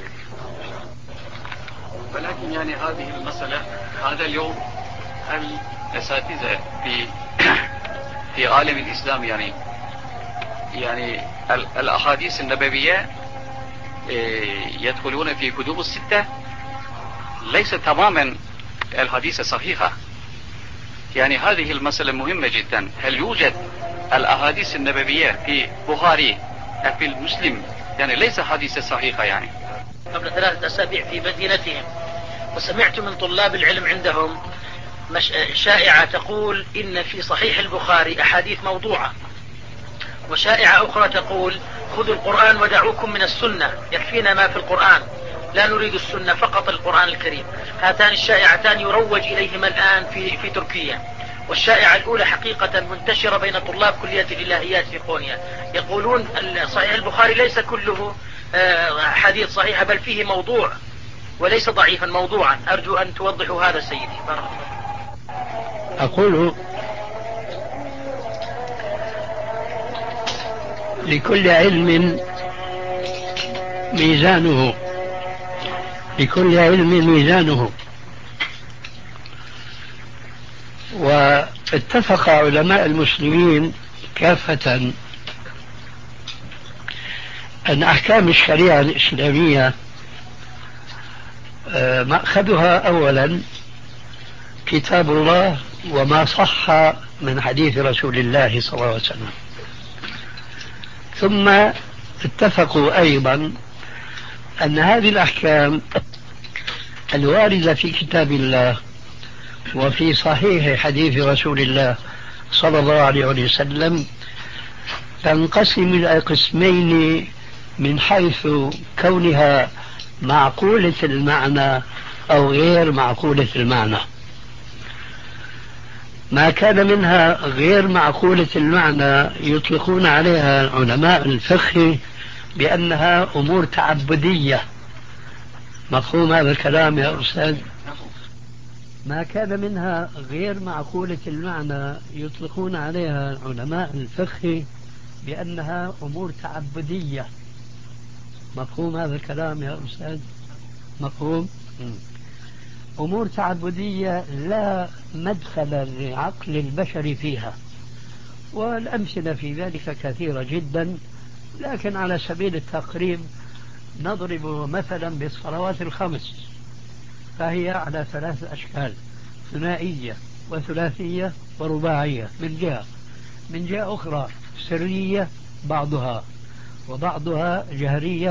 ولكن يعني هذه المسألة هذا اليوم الأساتذة في في عالم الإسلام يعني يعني الأحاديث النبوية يدخلون في كتب الستة ليس تماما الحديث صحيحة. يعني هذه المسألة مهمة جدا. هل يوجد الأحاديث النبوية في بخاري في المسلم؟ يعني ليس حديث صحيحة. يعني قبل ثلاثة أسابيع في مدينتهم، وسمعت من طلاب العلم عندهم شائعة تقول إن في صحيح البخاري أحاديث موضوعة، وشائعة أخرى تقول خذوا القرآن ودعوكم من السنة، يكفينا ما في القرآن، لا نريد السنة فقط القرآن الكريم. هاتان الشائعتان يروج إليهما الآن في, في تركيا. والشائعة الأولى حقيقة منتشرة بين طلاب كلية الإلهيات في قونيا، يقولون صحيح البخاري ليس كله حديث صحيحة بل فيه موضوع وليس ضعيفا، موضوعا. أرجو أن توضحوا هذا سيدي. بارك الله. أقول لكل علم ميزانه، لكل علم ميزانه. واتفق علماء المسلمين كافة أن أحكام الشريعة الإسلامية مأخذها أولا كتاب الله وما صح من حديث رسول الله صلى الله عليه وسلم، ثم اتفقوا أيضا أن هذه الأحكام الواردة في كتاب الله وفي صحيح حديث رسول الله صلى الله عليه وسلم تنقسم إلى قسمين من حيث كونها معقولة المعنى أو غير معقولة المعنى. ما كان منها غير معقولة المعنى يطلقون عليها علماء الفقه بأنها أمور تعبدية. مفهوم هذا الكلام يا أستاذ؟ ما كان منها غير معقولة المعنى يطلقون عليها علماء الفقه بأنها أمور تعبدية. مفهوم هذا الكلام يا أستاذ؟ مفهوم؟ أمور تعبدية لا مدخل لعقل البشر فيها، والأمثلة في ذلك كثيرة جدا، لكن على سبيل التقريب نضرب مثلا بالصلوات الخمس، فهي على ثلاث أشكال: ثنائية وثلاثية ورباعية من جهة، من جهة أخرى سرية بعضها وبعضها جهرية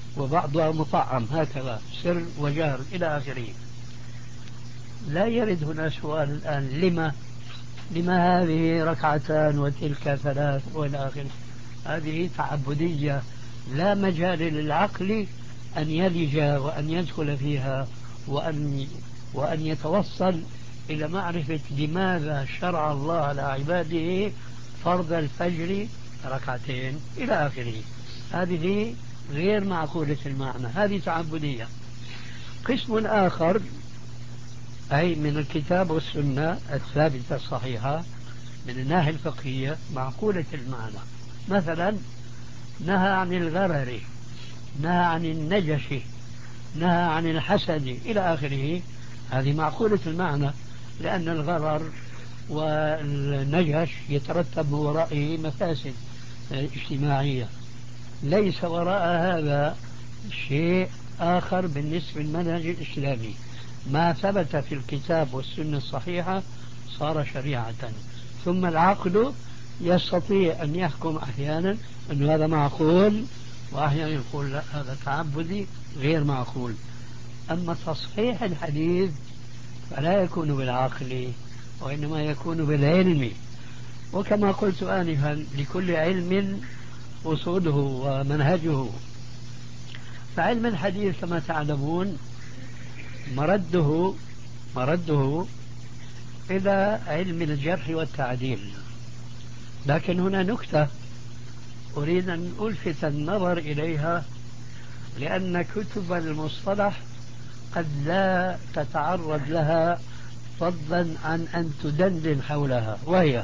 وبعضها مطعم هكذا سر وجهر إلى آخره. لا يرد هنا سؤال الآن لما لما هذه ركعتان وتلك ثلاث وإلى آخره. هذه تعبدية لا مجال للعقل أن يلج وأن يدخل فيها وأن وأن يتوصل إلى معرفة لماذا شرع الله على عباده فرض الفجر ركعتين إلى آخره. هذه غير معقولة المعنى، هذه تعبدية. قسم آخر أي من الكتاب والسنة الثابتة الصحيحة من الناحية الفقهية معقولة المعنى. مثلا نهى عن الغرر، نهى عن النجش، نهى عن الحسد إلى آخره. هذه معقولة المعنى، لأن الغرر والنجش يترتب ورائه مفاسد اجتماعية. ليس وراء هذا شيء آخر بالنسبة للمنهج الإسلامي. ما ثبت في الكتاب والسنة الصحيحة صار شريعة. ثم العقل يستطيع أن يحكم أحيانا أن هذا معقول، وأحيانا يقول لا هذا تعبدي غير معقول. أما تصحيح الحديث فلا يكون بالعقل وإنما يكون بالعلم. وكما قلت آنفا لكل علم أصوله ومنهجه. فعلم الحديث كما تعلمون مرده مرده إلى علم الجرح والتعديل. لكن هنا نكتة أريد أن ألفت النظر إليها، لأن كتب المصطلح قد لا تتعرض لها فضلا عن أن تدندن حولها، وهي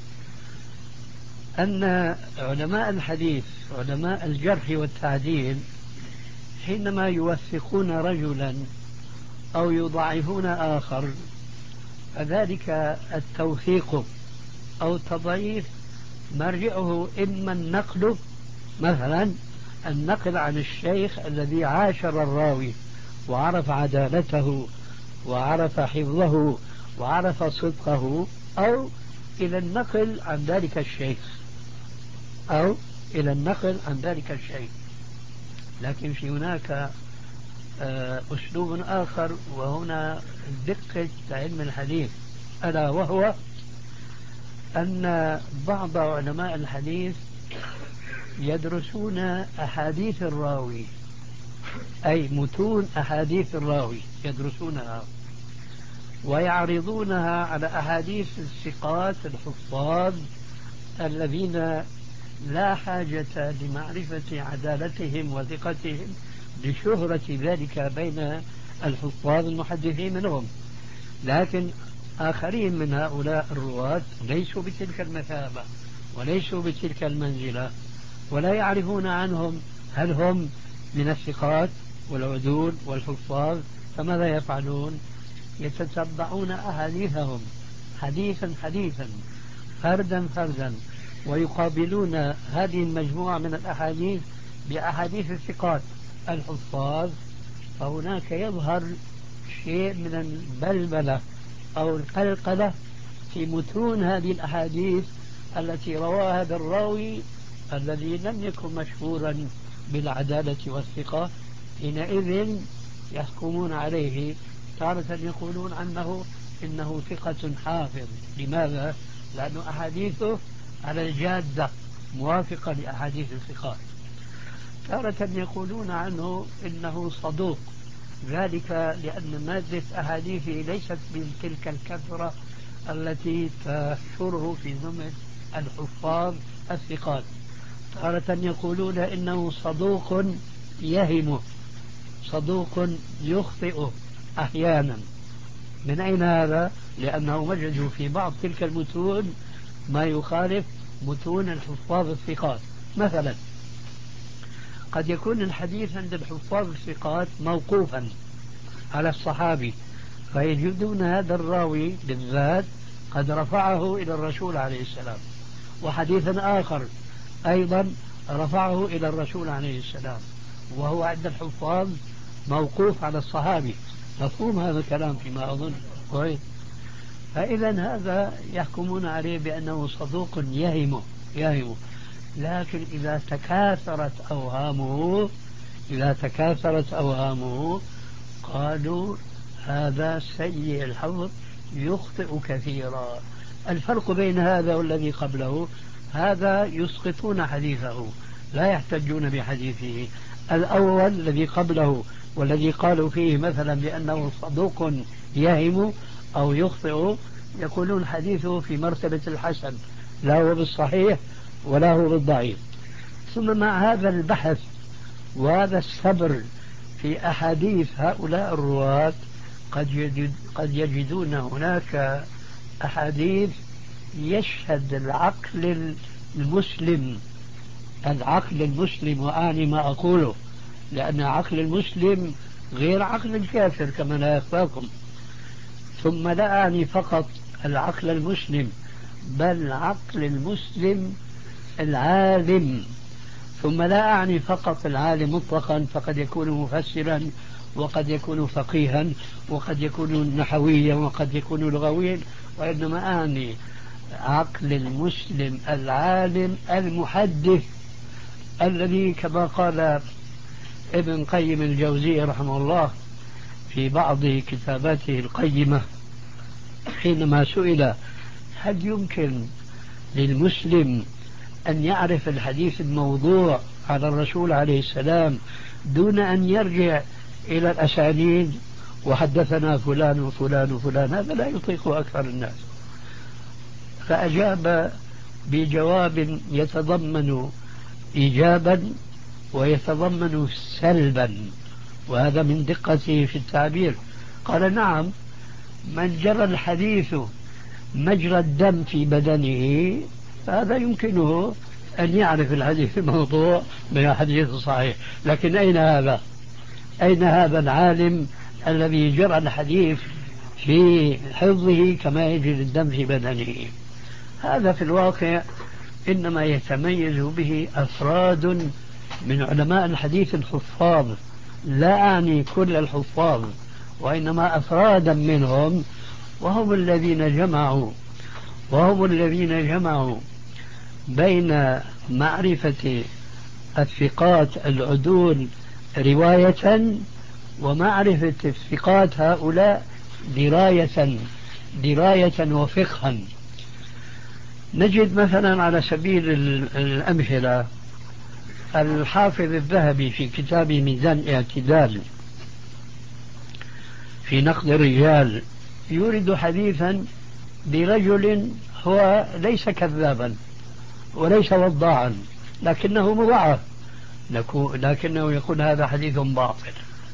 أن علماء الحديث علماء الجرح والتعديل حينما يوثقون رجلا أو يضعفون آخر فذلك التوثيق أو التضعيف مرجعه إما النقل، مثلا النقل عن الشيخ الذي عاشر الراوي وعرف عدالته وعرف حفظه وعرف صدقه، أو إلى النقل عن ذلك الشيخ أو إلى النقل عن ذلك الشيء. لكن في هناك أسلوب آخر، وهنا دقة علم الحديث، ألا وهو أن بعض علماء الحديث يدرسون أحاديث الراوي، أي متون أحاديث الراوي يدرسونها ويعرضونها على أحاديث الثقات الحفاظ الذين لا حاجة لمعرفة عدالتهم وثقتهم لشهرة ذلك بين الحفاظ المحدثين منهم. لكن آخرين من هؤلاء الرواة ليسوا بتلك المثابة وليسوا بتلك المنزلة، ولا يعرفون عنهم هل هم من الثقات والعدول والحفاظ. فماذا يفعلون؟ يتتبعون أحاديثهم حديثا حديثا فردا فردا، ويقابلون هذه المجموعة من الأحاديث بأحاديث الثقات الحفاظ. فهناك يظهر شيء من البلبلة أو القلقلة في متون هذه الأحاديث التي رواها هذا الراوي الذي لم يكن مشهورا بالعدالة والثقة. حينئذ يحكمون عليه، تارة يقولون عنه إنه ثقة حافظ. لماذا؟ لأن أحاديثه على الجادة موافقة لأحاديث الثقات. تارة يقولون عنه إنه صدوق، ذلك لأن مادة أحاديثه ليست بتلك الكثرة التي تشره في زمن الحفاظ الثقات. تارة يقولون إنه صدوق يهم، صدوق يخطئ أحيانا. من أين هذا؟ لأنه وجدوا في بعض تلك المتون ما يخالف متون الحفاظ الثقات. مثلا قد يكون الحديث عند الحفاظ الثقات موقوفا على الصحابي، فيجدون هذا الراوي بالذات قد رفعه إلى الرسول عليه السلام، وحديثا آخر أيضا رفعه إلى الرسول عليه السلام، وهو عند الحفاظ موقوف على الصحابي. مفهوم هذا الكلام فيما أظن كويس. فإذا هذا يحكمون عليه بأنه صدوق يهم يهم. لكن إذا تكاثرت أوهامه إذا تكاثرت أوهامه قالوا هذا سيء الحفظ يخطئ كثيرا. الفرق بين هذا والذي قبله هذا يسقطون حديثه لا يحتجون بحديثه. الأول الذي قبله والذي قالوا فيه مثلا بأنه صدوق يهم أو يخطئ يقولون حديثه في مرتبة الحسن لا هو بالصحيح ولا هو بالضعيف. ثم مع هذا البحث وهذا الصبر في أحاديث هؤلاء الرواة قد, يجد قد يجدون هناك أحاديث يشهد العقل المسلم العقل المسلم وأعني ما أقوله لأن عقل المسلم غير عقل الكافر كما لا يخفاكم. ثم لا أعني فقط العقل المسلم بل عقل المسلم العالم. ثم لا أعني فقط العالم مطلقا فقد يكون مفسرا وقد يكون فقيها وقد يكون نحويا وقد يكون لغويا وإنما أعني عقل المسلم العالم المحدث الذي كما قال ابن قيم الجوزية رحمه الله في بعض كتاباته القيمة حينما سئل هل يمكن للمسلم أن يعرف الحديث الموضوع على الرسول عليه السلام دون أن يرجع إلى الأسانيد وحدثنا فلان وفلان وفلان هذا لا يطيق أكثر الناس. فأجاب بجواب يتضمن إيجابا ويتضمن سلبا وهذا من دقته في التعبير. قال نعم من جرى الحديث مجرى الدم في بدنه فهذا يمكنه أن يعرف الحديث الموضوع من الحديث الصحيح. لكن أين هذا أين هذا العالم الذي جرى الحديث في حفظه كما يجري الدم في بدنه؟ هذا في الواقع إنما يتميز به أفراد من علماء الحديث الحفاظ لا أعني كل الحفاظ وإنما أفرادا منهم وهم الذين جمعوا وهم الذين جمعوا بين معرفة الثقات العدول رواية ومعرفة الثقات هؤلاء دراية دراية وفقها. نجد مثلا على سبيل الأمثلة الحافظ الذهبي في كتاب ميزان الاعتدال في نقد الرجال يورد حديثا برجل هو ليس كذابا وليس وضاعا لكنه مضاعف لكنه يقول هذا حديث باطل.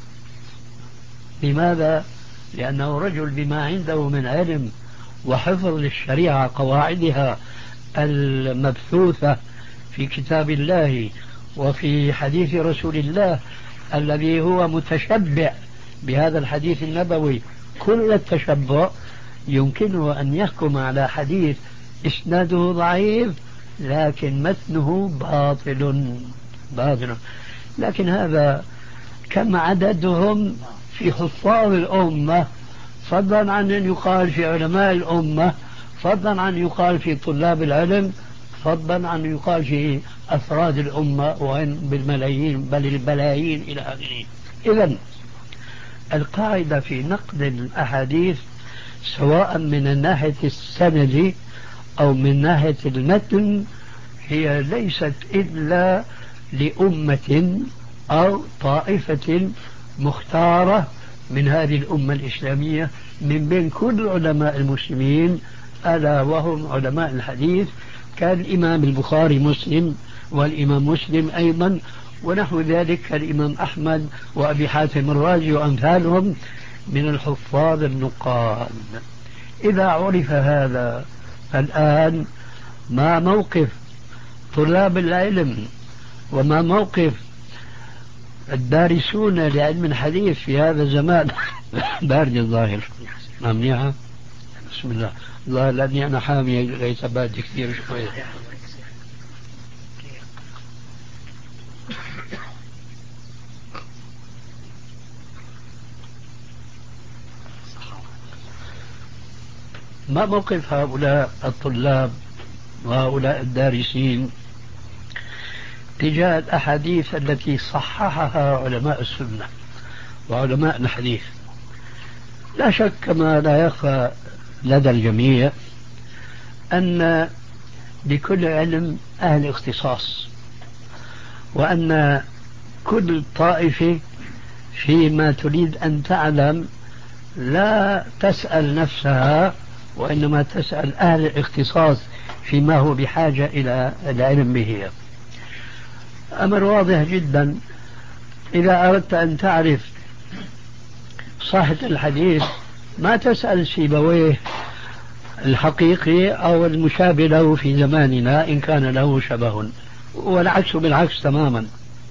لماذا؟ لأنه رجل بما عنده من علم وحفظ للشريعة قواعدها المبثوثة في كتاب الله وفي حديث رسول الله الذي هو متشبع بهذا الحديث النبوي كل التشبع يمكنه أن يحكم على حديث إسناده ضعيف لكن متنه باطل باطل. لكن هذا كم عددهم في حفاظ الأمة فضلا عن أن يقال في علماء الأمة فضلا عن يقال في طلاب العلم فضلا عن يقال في أفراد الأمة وإن بالملايين بل البلايين إلى آخره. إذن القاعدة في نقد الأحاديث سواء من الناحية السند أو من ناحية المتن هي ليست إلا لأمة أو طائفة مختارة من هذه الأمة الإسلامية من بين كل علماء المسلمين ألا وهم علماء الحديث كالإمام البخاري مسلم والإمام مسلم أيضا ونحو ذلك كالإمام أحمد وأبي حاتم الرازي وأمثالهم من الحفاظ النقاد. إذا عرف هذا الآن ما موقف طلاب العلم وما موقف الدارسون لعلم الحديث في هذا الزمان بارد الظاهر منيحة بسم الله الله لأني أنا حامي ليس بارد كثير شوية. ما موقف هؤلاء الطلاب وهؤلاء الدارسين تجاه الأحاديث التي صححها علماء السنة وعلماء الحديث. لا شك كما لا يخفى لدى الجميع أن لكل علم أهل اختصاص، وأن كل طائفة فيما تريد أن تعلم لا تسأل نفسها، وإنما تسأل أهل الاختصاص فيما هو بحاجة إلى العلم به. أمر واضح جدا. إذا أردت أن تعرف صحة الحديث ما تسأل سيبويه الحقيقي أو المشابه له في زماننا إن كان له شبه، والعكس بالعكس تماما.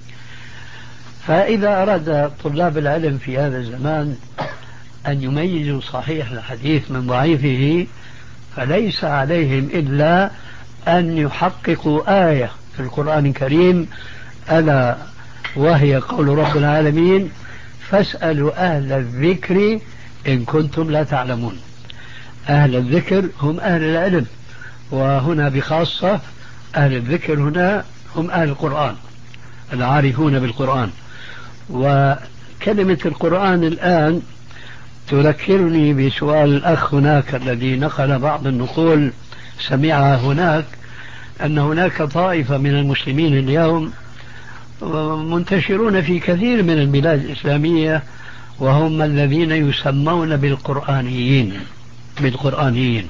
فإذا أراد طلاب العلم في هذا الزمان أن يميزوا صحيح الحديث من ضعيفه فليس عليهم إلا أن يحققوا آية في القرآن الكريم، ألا وهي قول رب العالمين: فاسألوا أهل الذكر إن كنتم لا تعلمون. أهل الذكر هم أهل العلم، وهنا بخاصة أهل الذكر هنا هم أهل القرآن العارفون بالقرآن. وكلمة القرآن الآن تذكرني بسؤال الأخ هناك الذي نقل بعض النقول سمعها هناك، أن هناك طائفة من المسلمين اليوم منتشرون في كثير من البلاد الإسلامية وهم الذين يسمون بالقرآنيين بالقرآنيين.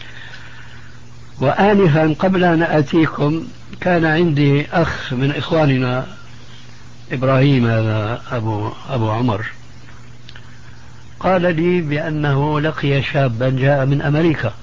وآنفا قبل أن أتيكم كان عندي أخ من إخواننا إبراهيم، هذا أبو, أبو عمر، قال لي بأنه لقي شابا جاء من أمريكا،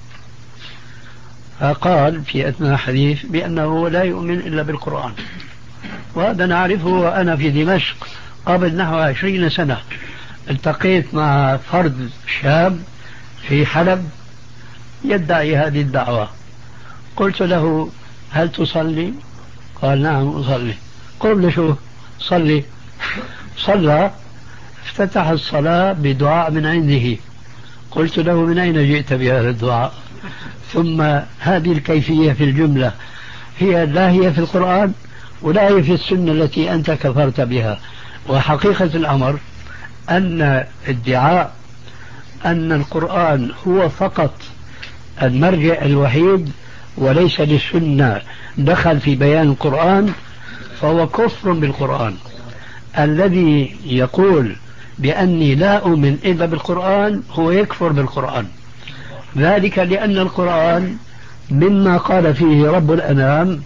فقال في أثناء حديث بأنه لا يؤمن إلا بالقرآن. وهذا نعرفه. وأنا في دمشق قبل نحو عشرين سنة التقيت مع فرد شاب في حلب يدعي هذه الدعوة. قلت له: هل تصلي؟ قال: نعم أصلي. قل له: شو صلي؟ صلى، افتتح الصلاة بدعاء من عنده. قلت له: من أين جئت بهذا الدعاء؟ ثم هذه الكيفية في الجملة هي لا هي في القرآن ولا هي في السنة التي أنت كفرت بها. وحقيقة الأمر أن ادعاء أن القرآن هو فقط المرجع الوحيد وليس للسنة دخل في بيان القرآن فهو كفر بالقرآن. الذي يقول بأني لا أؤمن إلا بالقرآن هو يكفر بالقرآن، ذلك لأن القرآن مما قال فيه رب الأنام: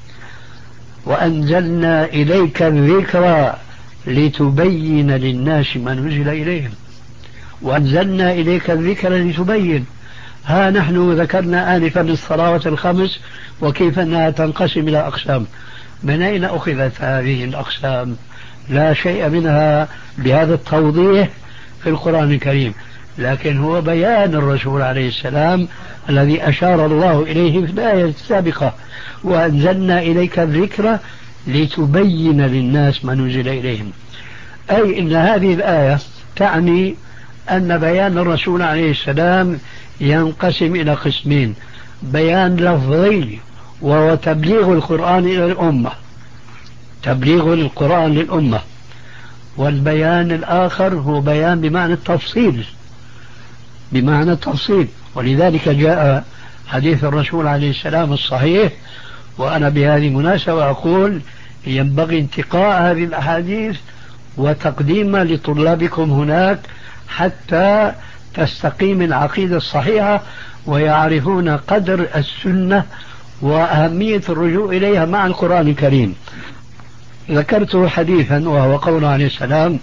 وأنزلنا إليك الذكر لتبين للناس ما نزل إليهم. وأنزلنا إليك الذكر لتبين. ها نحن ذكرنا آنفا الصلوات الخمس وكيف أنها تنقسم إلى أقسام. من أين أخذت هذه الأقسام؟ لا شيء منها بهذا التوضيح في القرآن الكريم، لكن هو بيان الرسول عليه السلام الذي أشار الله إليه في الآية السابقة: وأنزلنا إليك الذكر لتبين للناس ما نزل إليهم. أي إن هذه الآية تعني أن بيان الرسول عليه السلام ينقسم إلى قسمين: بيان لفظي وهو تبليغ القرآن إلى الأمة، تبليغ القرآن للأمة، والبيان الآخر هو بيان بمعنى التفصيل، بمعنى التفصيل. ولذلك جاء حديث الرسول عليه السلام الصحيح. وأنا بهذه المناسبة أقول ينبغي انتقاء هذه الأحاديث وتقديمها لطلابكم هناك حتى تستقيم العقيدة الصحيحة ويعرفون قدر السنة وأهمية الرجوع إليها مع القرآن الكريم. ذكرت حديثا وهو قول عليه السلام: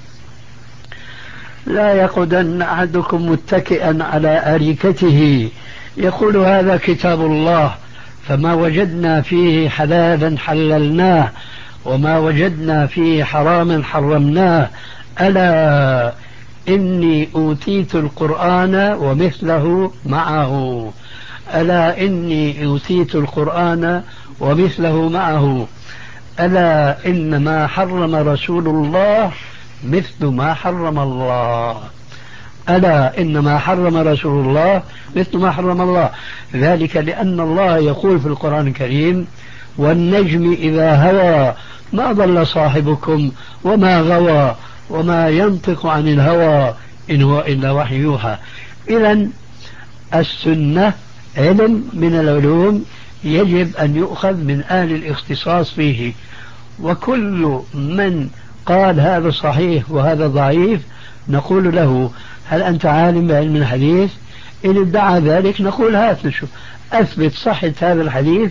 لا يقعدن أحدكم متكئا على أريكته يقول هذا كتاب الله فما وجدنا فيه حلالا حللناه وما وجدنا فيه حراما حرمناه ألا إني أوتيت القرآن ومثله معه ألا إني أوتيت القرآن ومثله معه ألا إنما حرم رسول الله مثل ما حرم الله ألا إنما حرم رسول الله مثل ما حرم الله. ذلك لأن الله يقول في القرآن الكريم: والنجم إذا هوى ما ضل صاحبكم وما غوى وما ينطق عن الهوى إن هو إلا وحي يوحى. إذن السنة علم من العلوم يجب أن يؤخذ من أهل الاختصاص فيه، وكل من قال هذا صحيح وهذا ضعيف نقول له هل أنت عالم بعلم الحديث؟ إن ادعى ذلك نقول هات نشوف أثبت صحة هذا الحديث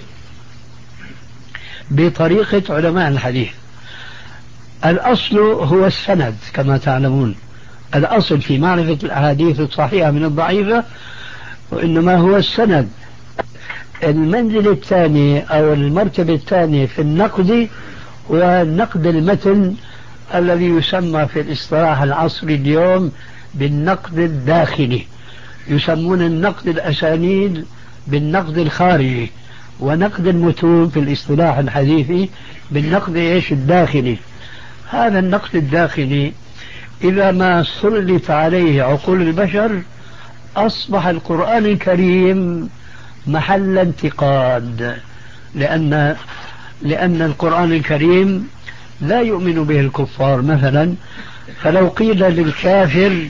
بطريقة علماء الحديث. الأصل هو السند كما تعلمون، الأصل في معرفة الأحاديث الصحيحة من الضعيفة وإنما هو السند. المنزل الثاني أو المرتبة الثانية في النقد هو نقد المتن الذي يسمى في الاصطلاح العصري اليوم بالنقد الداخلي. يسمون النقد الأسانيد بالنقد الخارجي، ونقد المتون في الاصطلاح الحديثي بالنقد إيش الداخلي. هذا النقد الداخلي إذا ما سلط عليه عقول البشر أصبح القرآن الكريم محل انتقاد، لأن لأن القرآن الكريم لا يؤمن به الكفار مثلا. فلو قيل للكافر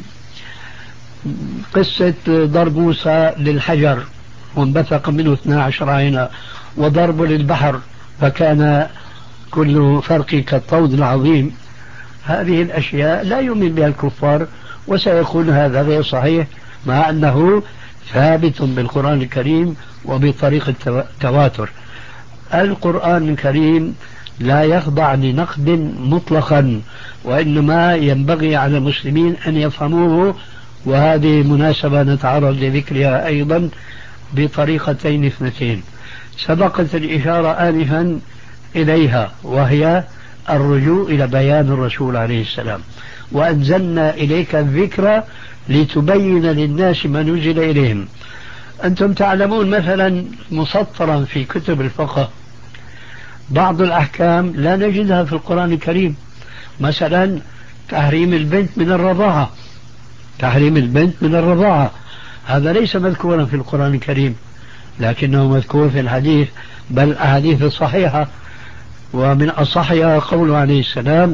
قصة ضرب موسى للحجر وانبثق منه اثنا عشر عينا، وضرب للبحر فكان كل فرق كالطود العظيم، هذه الأشياء لا يؤمن بها الكفار، وسيكون هذا غير صحيح مع أنه ثابت بالقرآن الكريم وبطريقة التواتر. القرآن الكريم لا يخضع لنقد مطلقا، وإنما ينبغي على المسلمين أن يفهموه، وهذه مناسبة نتعرض لذكرها أيضا بطريقتين اثنتين سبقت الإشارة آنفا إليها، وهي الرجوع إلى بيان الرسول عليه السلام. وأنزلنا إليك الذكر لتبين للناس ما نزل إليهم. أنتم تعلمون مثلا مسطرا في كتب الفقه بعض الأحكام لا نجدها في القرآن الكريم، مثلا تحريم البنت من الرضاعة، تحريم البنت من الرضاعة هذا ليس مذكورا في القرآن الكريم، لكنه مذكور في الحديث، بل الأحاديث الصحيحة. ومن أصحها قوله عليه السلام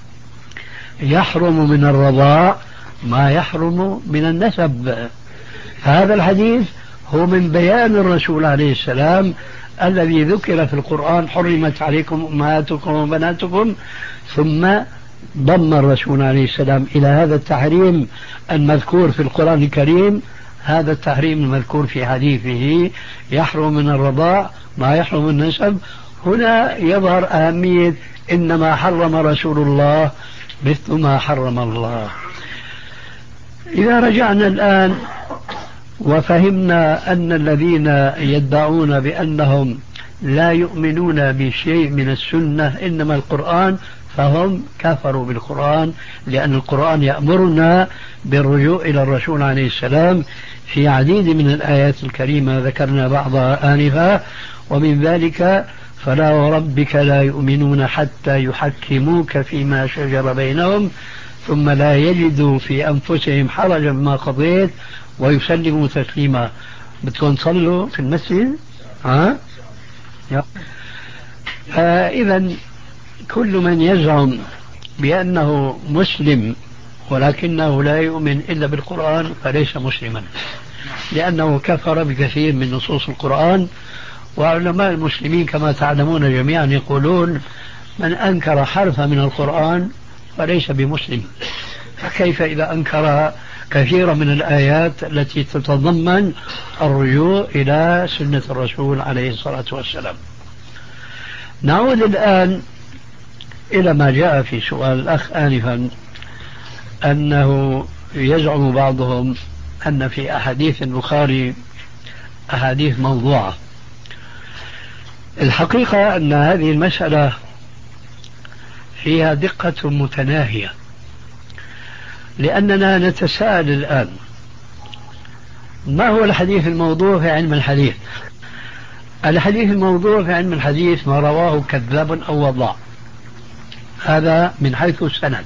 يحرم من الرضاع ما يحرم من النسب. هذا الحديث هو من بيان الرسول عليه السلام الذي ذكر في القرآن حرمت عليكم أمهاتكم وبناتكم، ثم ضم الرسول عليه السلام إلى هذا التحريم المذكور في القرآن الكريم هذا التحريم المذكور في حديثه يحرم من الرضاع ما يحرم من النسب. هنا يظهر أهمية إنما حرم رسول الله مثل ما حرم الله. إذا رجعنا الآن وفهمنا أن الذين يدعون بأنهم لا يؤمنون بشيء من السنة إنما القرآن، فهم كفروا بالقرآن، لأن القرآن يأمرنا بالرجوع إلى الرسول عليه السلام في عديد من الآيات الكريمة ذكرنا بعضها آنفا، ومن ذلك فلا وربك لا يؤمنون حتى يحكموك فيما شجر بينهم ثم لا يجدوا في أنفسهم حرجا ما قضيت ويسلموا تسليما. بدكم تصلوا في المسجد؟ ها؟ إذا كل من يزعم بأنه مسلم ولكنه لا يؤمن إلا بالقرآن فليس مسلما، لأنه كفر بكثير من نصوص القرآن. وعلماء المسلمين كما تعلمون جميعا يقولون من أنكر حرفا من القرآن فليس بمسلم، فكيف إذا أنكر كثيرا من الآيات التي تتضمن الرجوع إلى سنة الرسول عليه الصلاة والسلام. نعود الآن إلى ما جاء في سؤال الأخ آنفا أنه يزعم بعضهم أن في أحاديث البخاري أحاديث موضوعة. الحقيقة أن هذه المسألة فيها دقة متناهية، لأننا نتساءل الآن ما هو الحديث الموضوع في علم الحديث؟ الحديث الموضوع في علم الحديث ما رواه كذاب أو وضاع، هذا من حيث السند.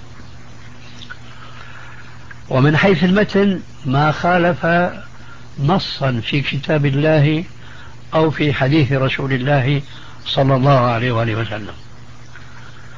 ومن حيث المتن ما خالف نصا في كتاب الله أو في حديث رسول الله صلى الله عليه وآله وسلم.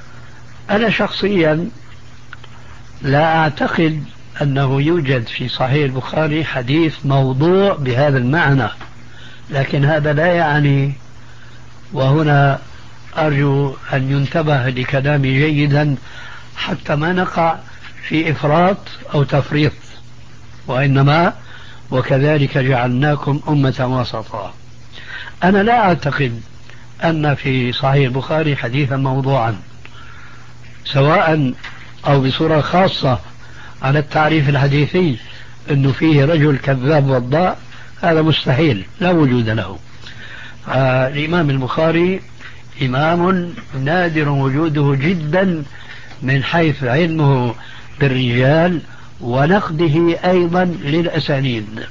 أنا شخصيا لا أعتقد أنه يوجد في صحيح البخاري حديث موضوع بهذا المعنى، لكن هذا لا يعني، وهنا أرجو أن ينتبه لكلامي جيدا حتى ما نقع في إفراط أو تفريط، وإنما وكذلك جعلناكم أمة وسطا. أنا لا أعتقد أن في صحيح البخاري حديثا موضوعا، سواء أو بصورة خاصة على التعريف الحديثي أنه فيه رجل كذاب وضاء، هذا مستحيل، لا وجود له. آه الإمام البخاري إمام نادر وجوده جدا من حيث علمه بالرجال ونقده أيضا للأسانيد،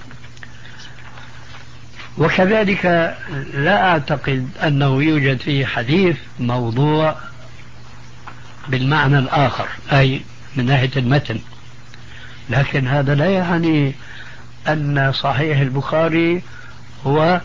وكذلك لا أعتقد أنه يوجد فيه حديث موضوع بالمعنى الآخر، أي من ناحية المتن. لكن هذا لا يعني أن صحيح البخاري هو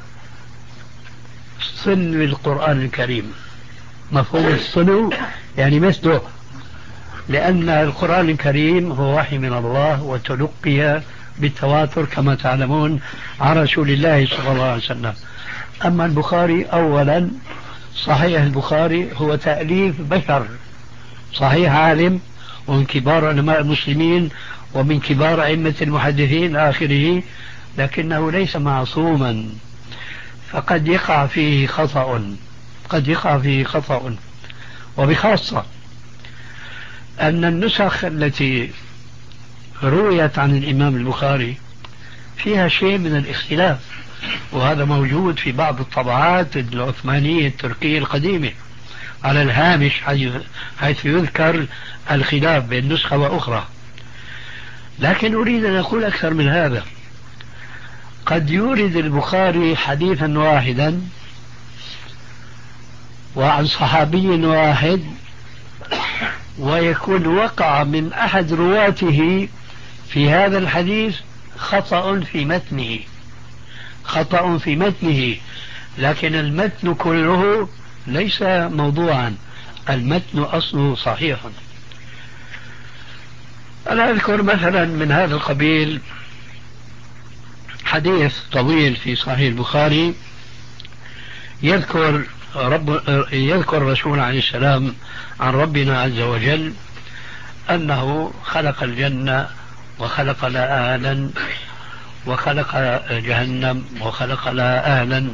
صنو القرآن الكريم. مفهوم الصنو يعني مثله، لأن القرآن الكريم هو وحي من الله وتلقي بالتواتر كما تعلمون عن رسول الله صلى الله عليه وسلم. أما البخاري أولا، صحيح البخاري هو تأليف بشر، صحيح عالم ومن كبار علماء المسلمين ومن كبار أئمة المحدثين آخره، لكنه ليس معصوما، فقد يقع فيه خطأ، قد يقع فيه خطأ. وبخاصة أن النسخ التي رويت عن الإمام البخاري فيها شيء من الاختلاف، وهذا موجود في بعض الطبعات العثمانية التركية القديمة على الهامش، حيث يذكر الخلاف بين نسخة وأخرى. لكن أريد أن أقول أكثر من هذا. قد يورد البخاري حديثا واحدا وعن صحابي واحد، ويكون وقع من أحد رواته في هذا الحديث خطأ في متنه، خطأ في متنه، لكن المتن كله ليس موضوعا، المتن أصله صحيح. أنا أذكر مثلا من هذا القبيل حديث طويل في صحيح البخاري يذكر رب يذكر الرسول عليه السلام عن ربنا عز وجل أنه خلق الجنة وخلق لها أهلا، وخلق جهنم وخلق لها أهلا،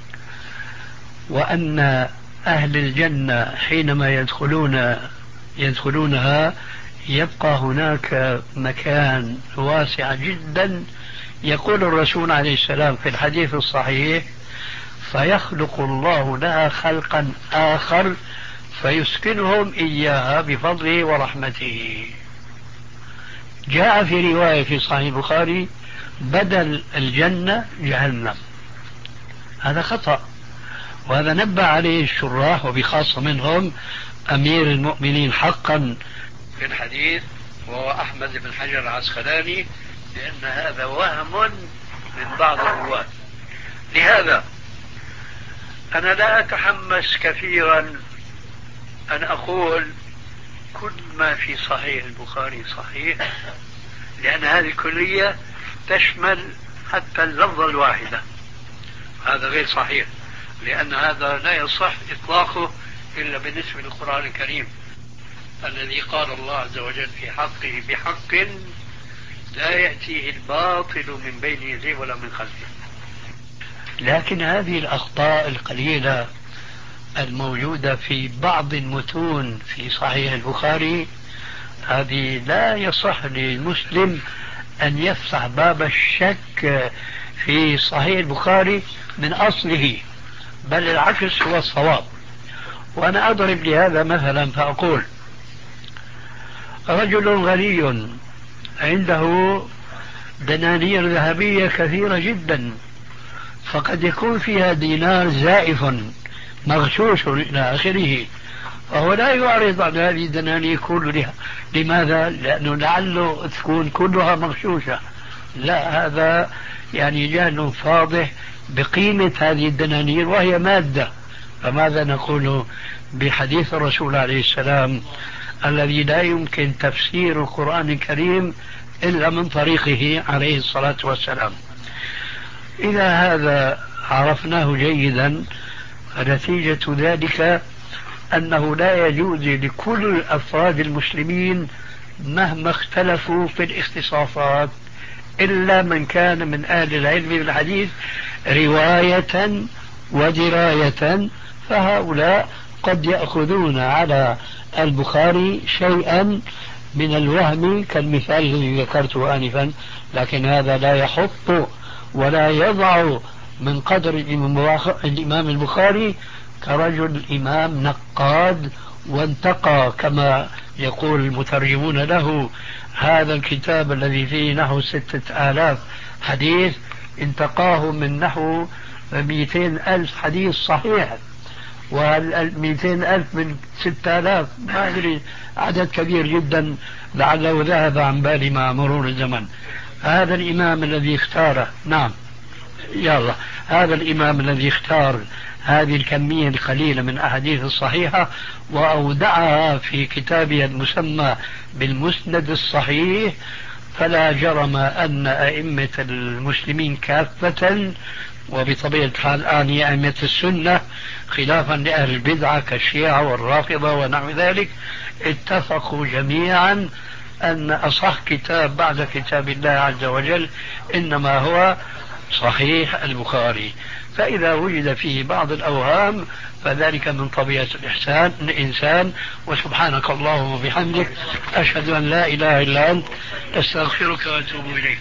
وأن أهل الجنة حينما يدخلون يدخلونها يبقى هناك مكان واسع جدا. يقول الرسول عليه السلام في الحديث الصحيح: فيخلق الله لها خلقا آخر فيسكنهم إياها بفضله ورحمته. جاء في رواية في صحيح البخاري بدل الجنة جهنم، هذا خطأ، وهذا نبه عليه الشراح وبخاصة منهم أمير المؤمنين حقا في الحديث وهو أحمد بن حجر العسقلاني، لأن هذا وهم من بعض الرواة. لهذا أنا لا أتحمس كثيرا أن أقول كل ما في صحيح البخاري صحيح، لأن هذه الكلية تشمل حتى اللفظة الواحدة، هذا غير صحيح، لأن هذا لا يصح إطلاقه إلا بالنسبة للقرآن الكريم الذي قال الله عز وجل في حقه: بحق لا يأتيه الباطل من بين يديه ولا من خلفه. لكن هذه الأخطاء القليلة الموجودة في بعض المتون في صحيح البخاري، هذه لا يصح للمسلم أن يفتح باب الشك في صحيح البخاري من أصله، بل العكس هو الصواب. وأنا أضرب لهذا مثلا فأقول: رجل غني عنده دنانير ذهبية كثيرة جدا، فقد يكون فيها دينار زائف مغشوش إلى آخره، فهو لا يعرض عن هذه الدنانير كلها. لماذا؟ لأنه لعله تكون كلها مغشوشة. لا، هذا يعني جهل فاضح بقيمة هذه الدنانير وهي مادة. فماذا نقول بحديث الرسول عليه السلام الذي لا يمكن تفسير القرآن الكريم إلا من طريقه عليه الصلاة والسلام. إذا هذا عرفناه جيدا، فنتيجة ذلك أنه لا يجوز لكل أفراد المسلمين مهما اختلفوا في الاختصاصات إلا من كان من أهل العلم بالحديث رواية ودراية، فهؤلاء قد يأخذون على البخاري شيئا من الوهم كالمثال الذي ذكرته آنفا، لكن هذا لا يحط ولا يضع من قدر الإمام البخاري كرجل إمام نقاد وانتقى كما يقول المترجمون له هذا الكتاب الذي فيه نحو ستة آلاف حديث، انتقاه من نحو مئتين ألف حديث صحيح، والمئتين ألف من ستة آلاف ما أدري، عدد كبير جدا لعله ذهب عن بالي مع مرور الزمن. هذا الإمام الذي اختاره، نعم يلا، هذا الإمام الذي اختار هذه الكمية القليلة من أحاديث الصحيحة وأودعها في كتابه المسمى بالمسند الصحيح، فلا جرم أن أئمة المسلمين كافة، وبطبيعة الحال الآن أئمة السنة خلافا لأهل البدعة كالشيعة والرافضة ونحو ذلك، اتفقوا جميعا أن أصح كتاب بعد كتاب الله عز وجل إنما هو صحيح البخاري. فإذا وجد فيه بعض الأوهام فذلك من طبيعة الإحسان الإنسان. وسبحانك اللهم وبحمدك، أشهد أن لا إله إلا أنت، أستغفرك وأتوب إليك.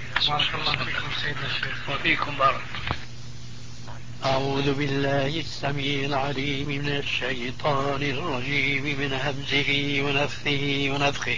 وفيكم بارك. أعوذ بالله السميع العليم من الشيطان الرجيم من همزه ونفثه ونفخه.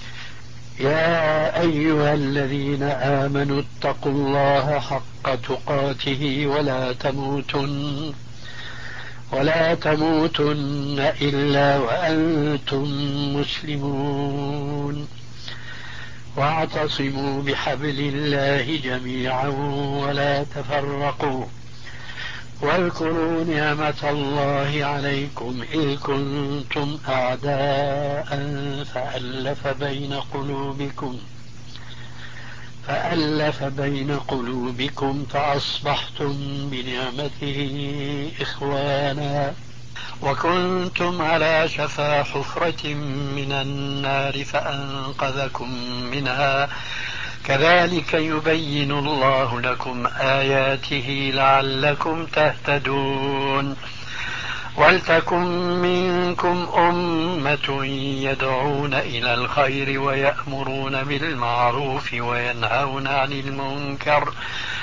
يا أيها الذين آمنوا اتقوا الله حق تقاته ولا تموتن ولا تموتن إلا وأنتم مسلمون، واعتصموا بحبل الله جميعا ولا تفرقوا، واذكروا نعمة الله عليكم إذ كنتم أعداء فألف بين قلوبكم فألف بين قلوبكم فأصبحتم بنعمته إخوانا، وكنتم على شفا حفرة من النار فأنقذكم منها، كذلك يبين الله لكم آياته لعلكم تهتدون. ولتكن منكم أمة يدعون إلى الخير ويأمرون بالمعروف وينهون عن المنكر،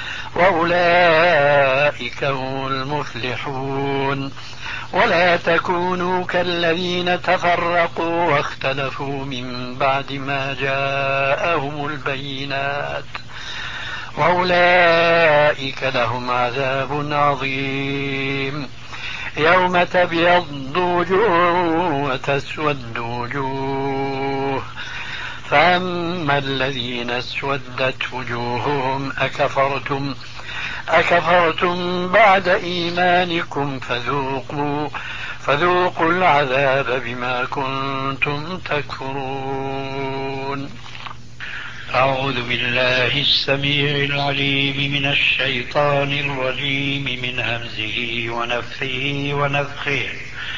وأولئك هم المفلحون. ولا تكونوا كالذين تفرقوا واختلفوا من بعد ما جاءهم البينات، وأولئك لهم عذاب عظيم. يوم تبيض وجوه وتسود وجوه، فأما الذين اسودت وجوههم أكفرتم أكفرتم بعد إيمانكم فذوقوا فذوقوا العذاب بما كنتم تكفرون. أعوذ بالله السميع العليم من الشيطان الرجيم من همزه ونفثه ونفخه.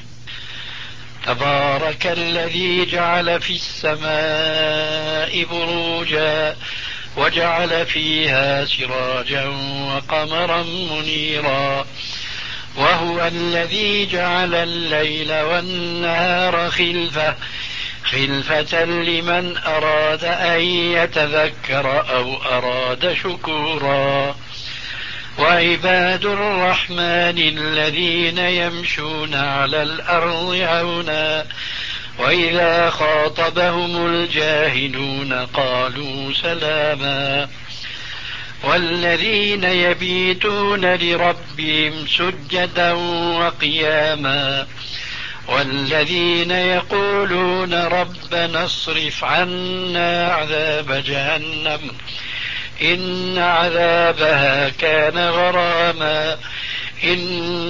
تبارك الذي جعل في السماء بروجا وجعل فيها سراجا وقمرا منيرا، وهو الذي جعل الليل والنهار خلفة خلفة لمن أراد أن يتذكر أو أراد شكورا. وعباد الرحمن الذين يمشون على الأرض هونا وإذا خاطبهم الجاهلون قالوا سلاما. والذين يبيتون لربهم سجدا وقياما، والذين يقولون ربنا اصرف عنا عذاب جهنم إن عذابها كان غراما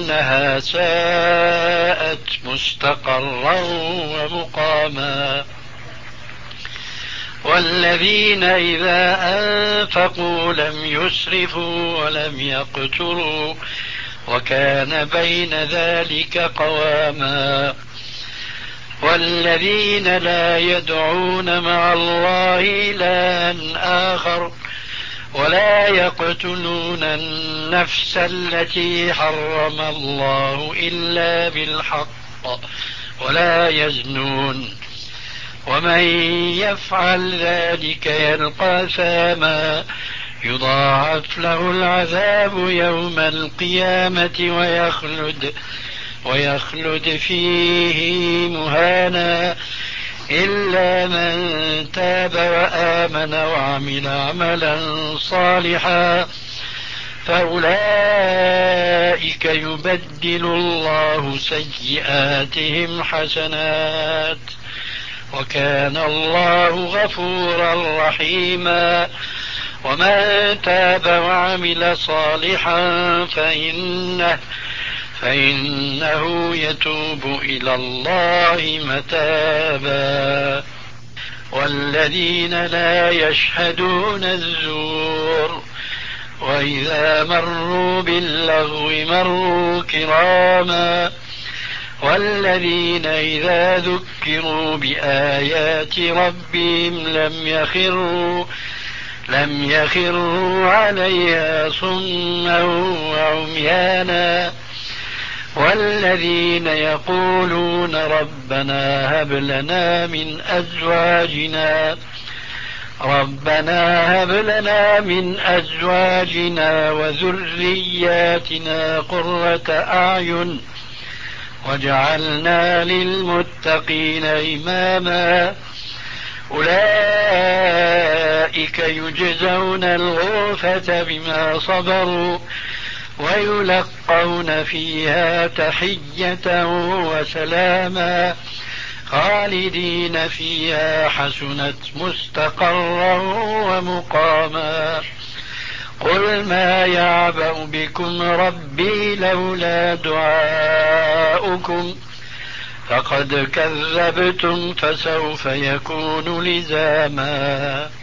إنها ساءت مستقرا ومقاما. والذين إذا أنفقوا لم يسرفوا ولم يقتروا وكان بين ذلك قواما والذين لا يدعون مع الله إلها آخر ولا يقتلون النفس التي حرم الله إلا بالحق ولا يزنون ومن يفعل ذلك يلقى أثاما يضاعف له العذاب يوم القيامة ويخلد ويخلد فيه مهانا إلا من تاب وآمن وعمل عملا صالحا فأولئك يبدل الله سيئاتهم حسنات وكان الله غفورا رحيما ومن تاب وعمل صالحا فإنه فإنه يتوب إلى الله متابا والذين لا يشهدون الزور وإذا مروا باللغو مروا كراما والذين إذا ذكروا بآيات ربهم لم يخروا لم يخروا عليها صما وعميانا والذين يقولون ربنا هب لنا من أزواجنا ربنا هب لنا من أزواجنا وذرياتنا قرة أعين وجعلنا للمتقين إماما أولئك يجزون الغرفة بما صبروا ويلقون فيها تحية وسلاما خالدين فيها حسنت مستقرا ومقاما قل ما يعبأ بكم ربي لولا دعاؤكم فقد كذبتم فسوف يكون لزاما